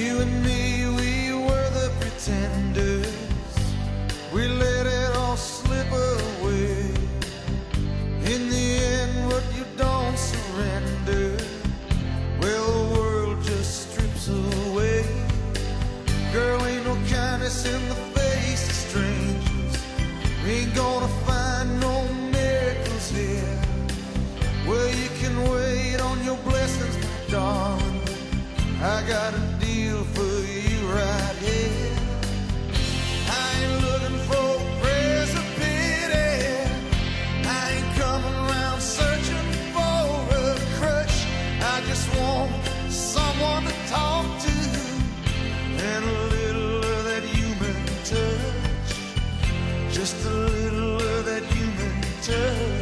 You and me, we were the pretenders. We let it all slip away. In the end, what you don't surrender, well, the world just strips away. Girl, ain't no kindness in the face of strangers. Ain't gonna find no miracles here. Well, you can wait on your blessings, my darling. I got a deal for you right here. I ain't looking for prayers of pity. I ain't coming around searching for a crutch. I just want someone to talk to and a little of that human touch. Just a little of that human touch.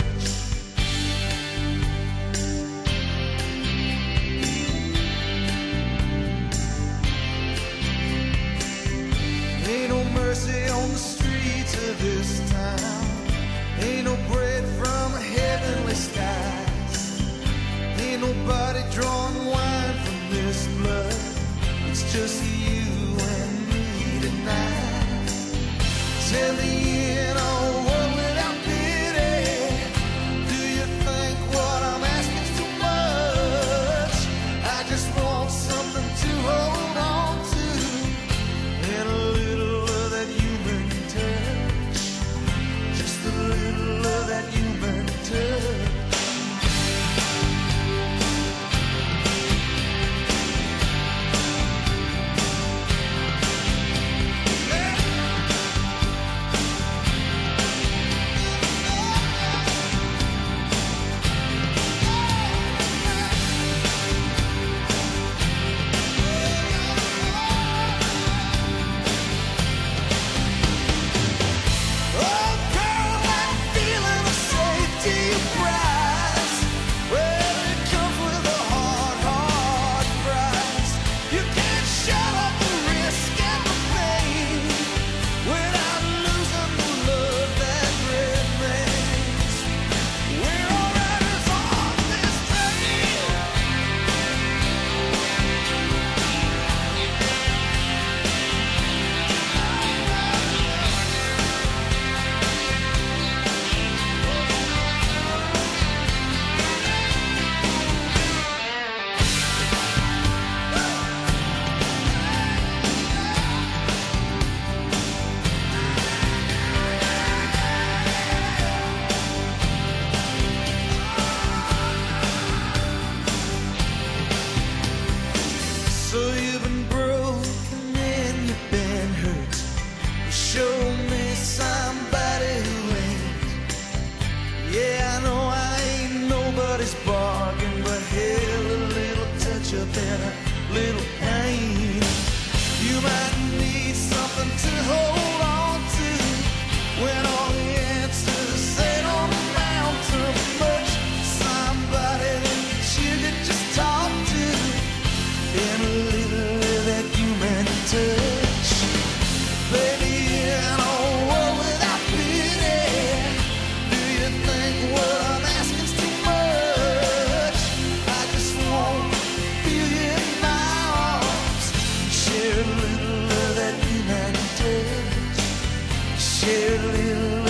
Ain't no mercy on the streets of this town. Ain't no bread from heavenly skies. Ain't nobody drawing wine from this blood. It's just you and me tonight. Till the end of a world without pity. Do you think what I'm asking too much? I just want something to hold on to and a little of that human touch. Just a little of that human touch. Oh, girl, that feeling of safety you prize. Well, it comes with a hard, hard price. You can't shut up the risk and the pain without losing the love that remains. We're all riders on this train. So you've been broken and you've been hurt. Show me somebody who ain't. Yeah, I know I ain't nobody's bargain, but hell, a little touch up and a little pain. You might need something to hold on to when all the answers ain't on the mountain much. Somebody that you could just talk to and a little of that human touch. Baby, in a world without pity, do you think what I'm asking's too much? I just want to feel you in my arms. Share a little of that human touch. Share a little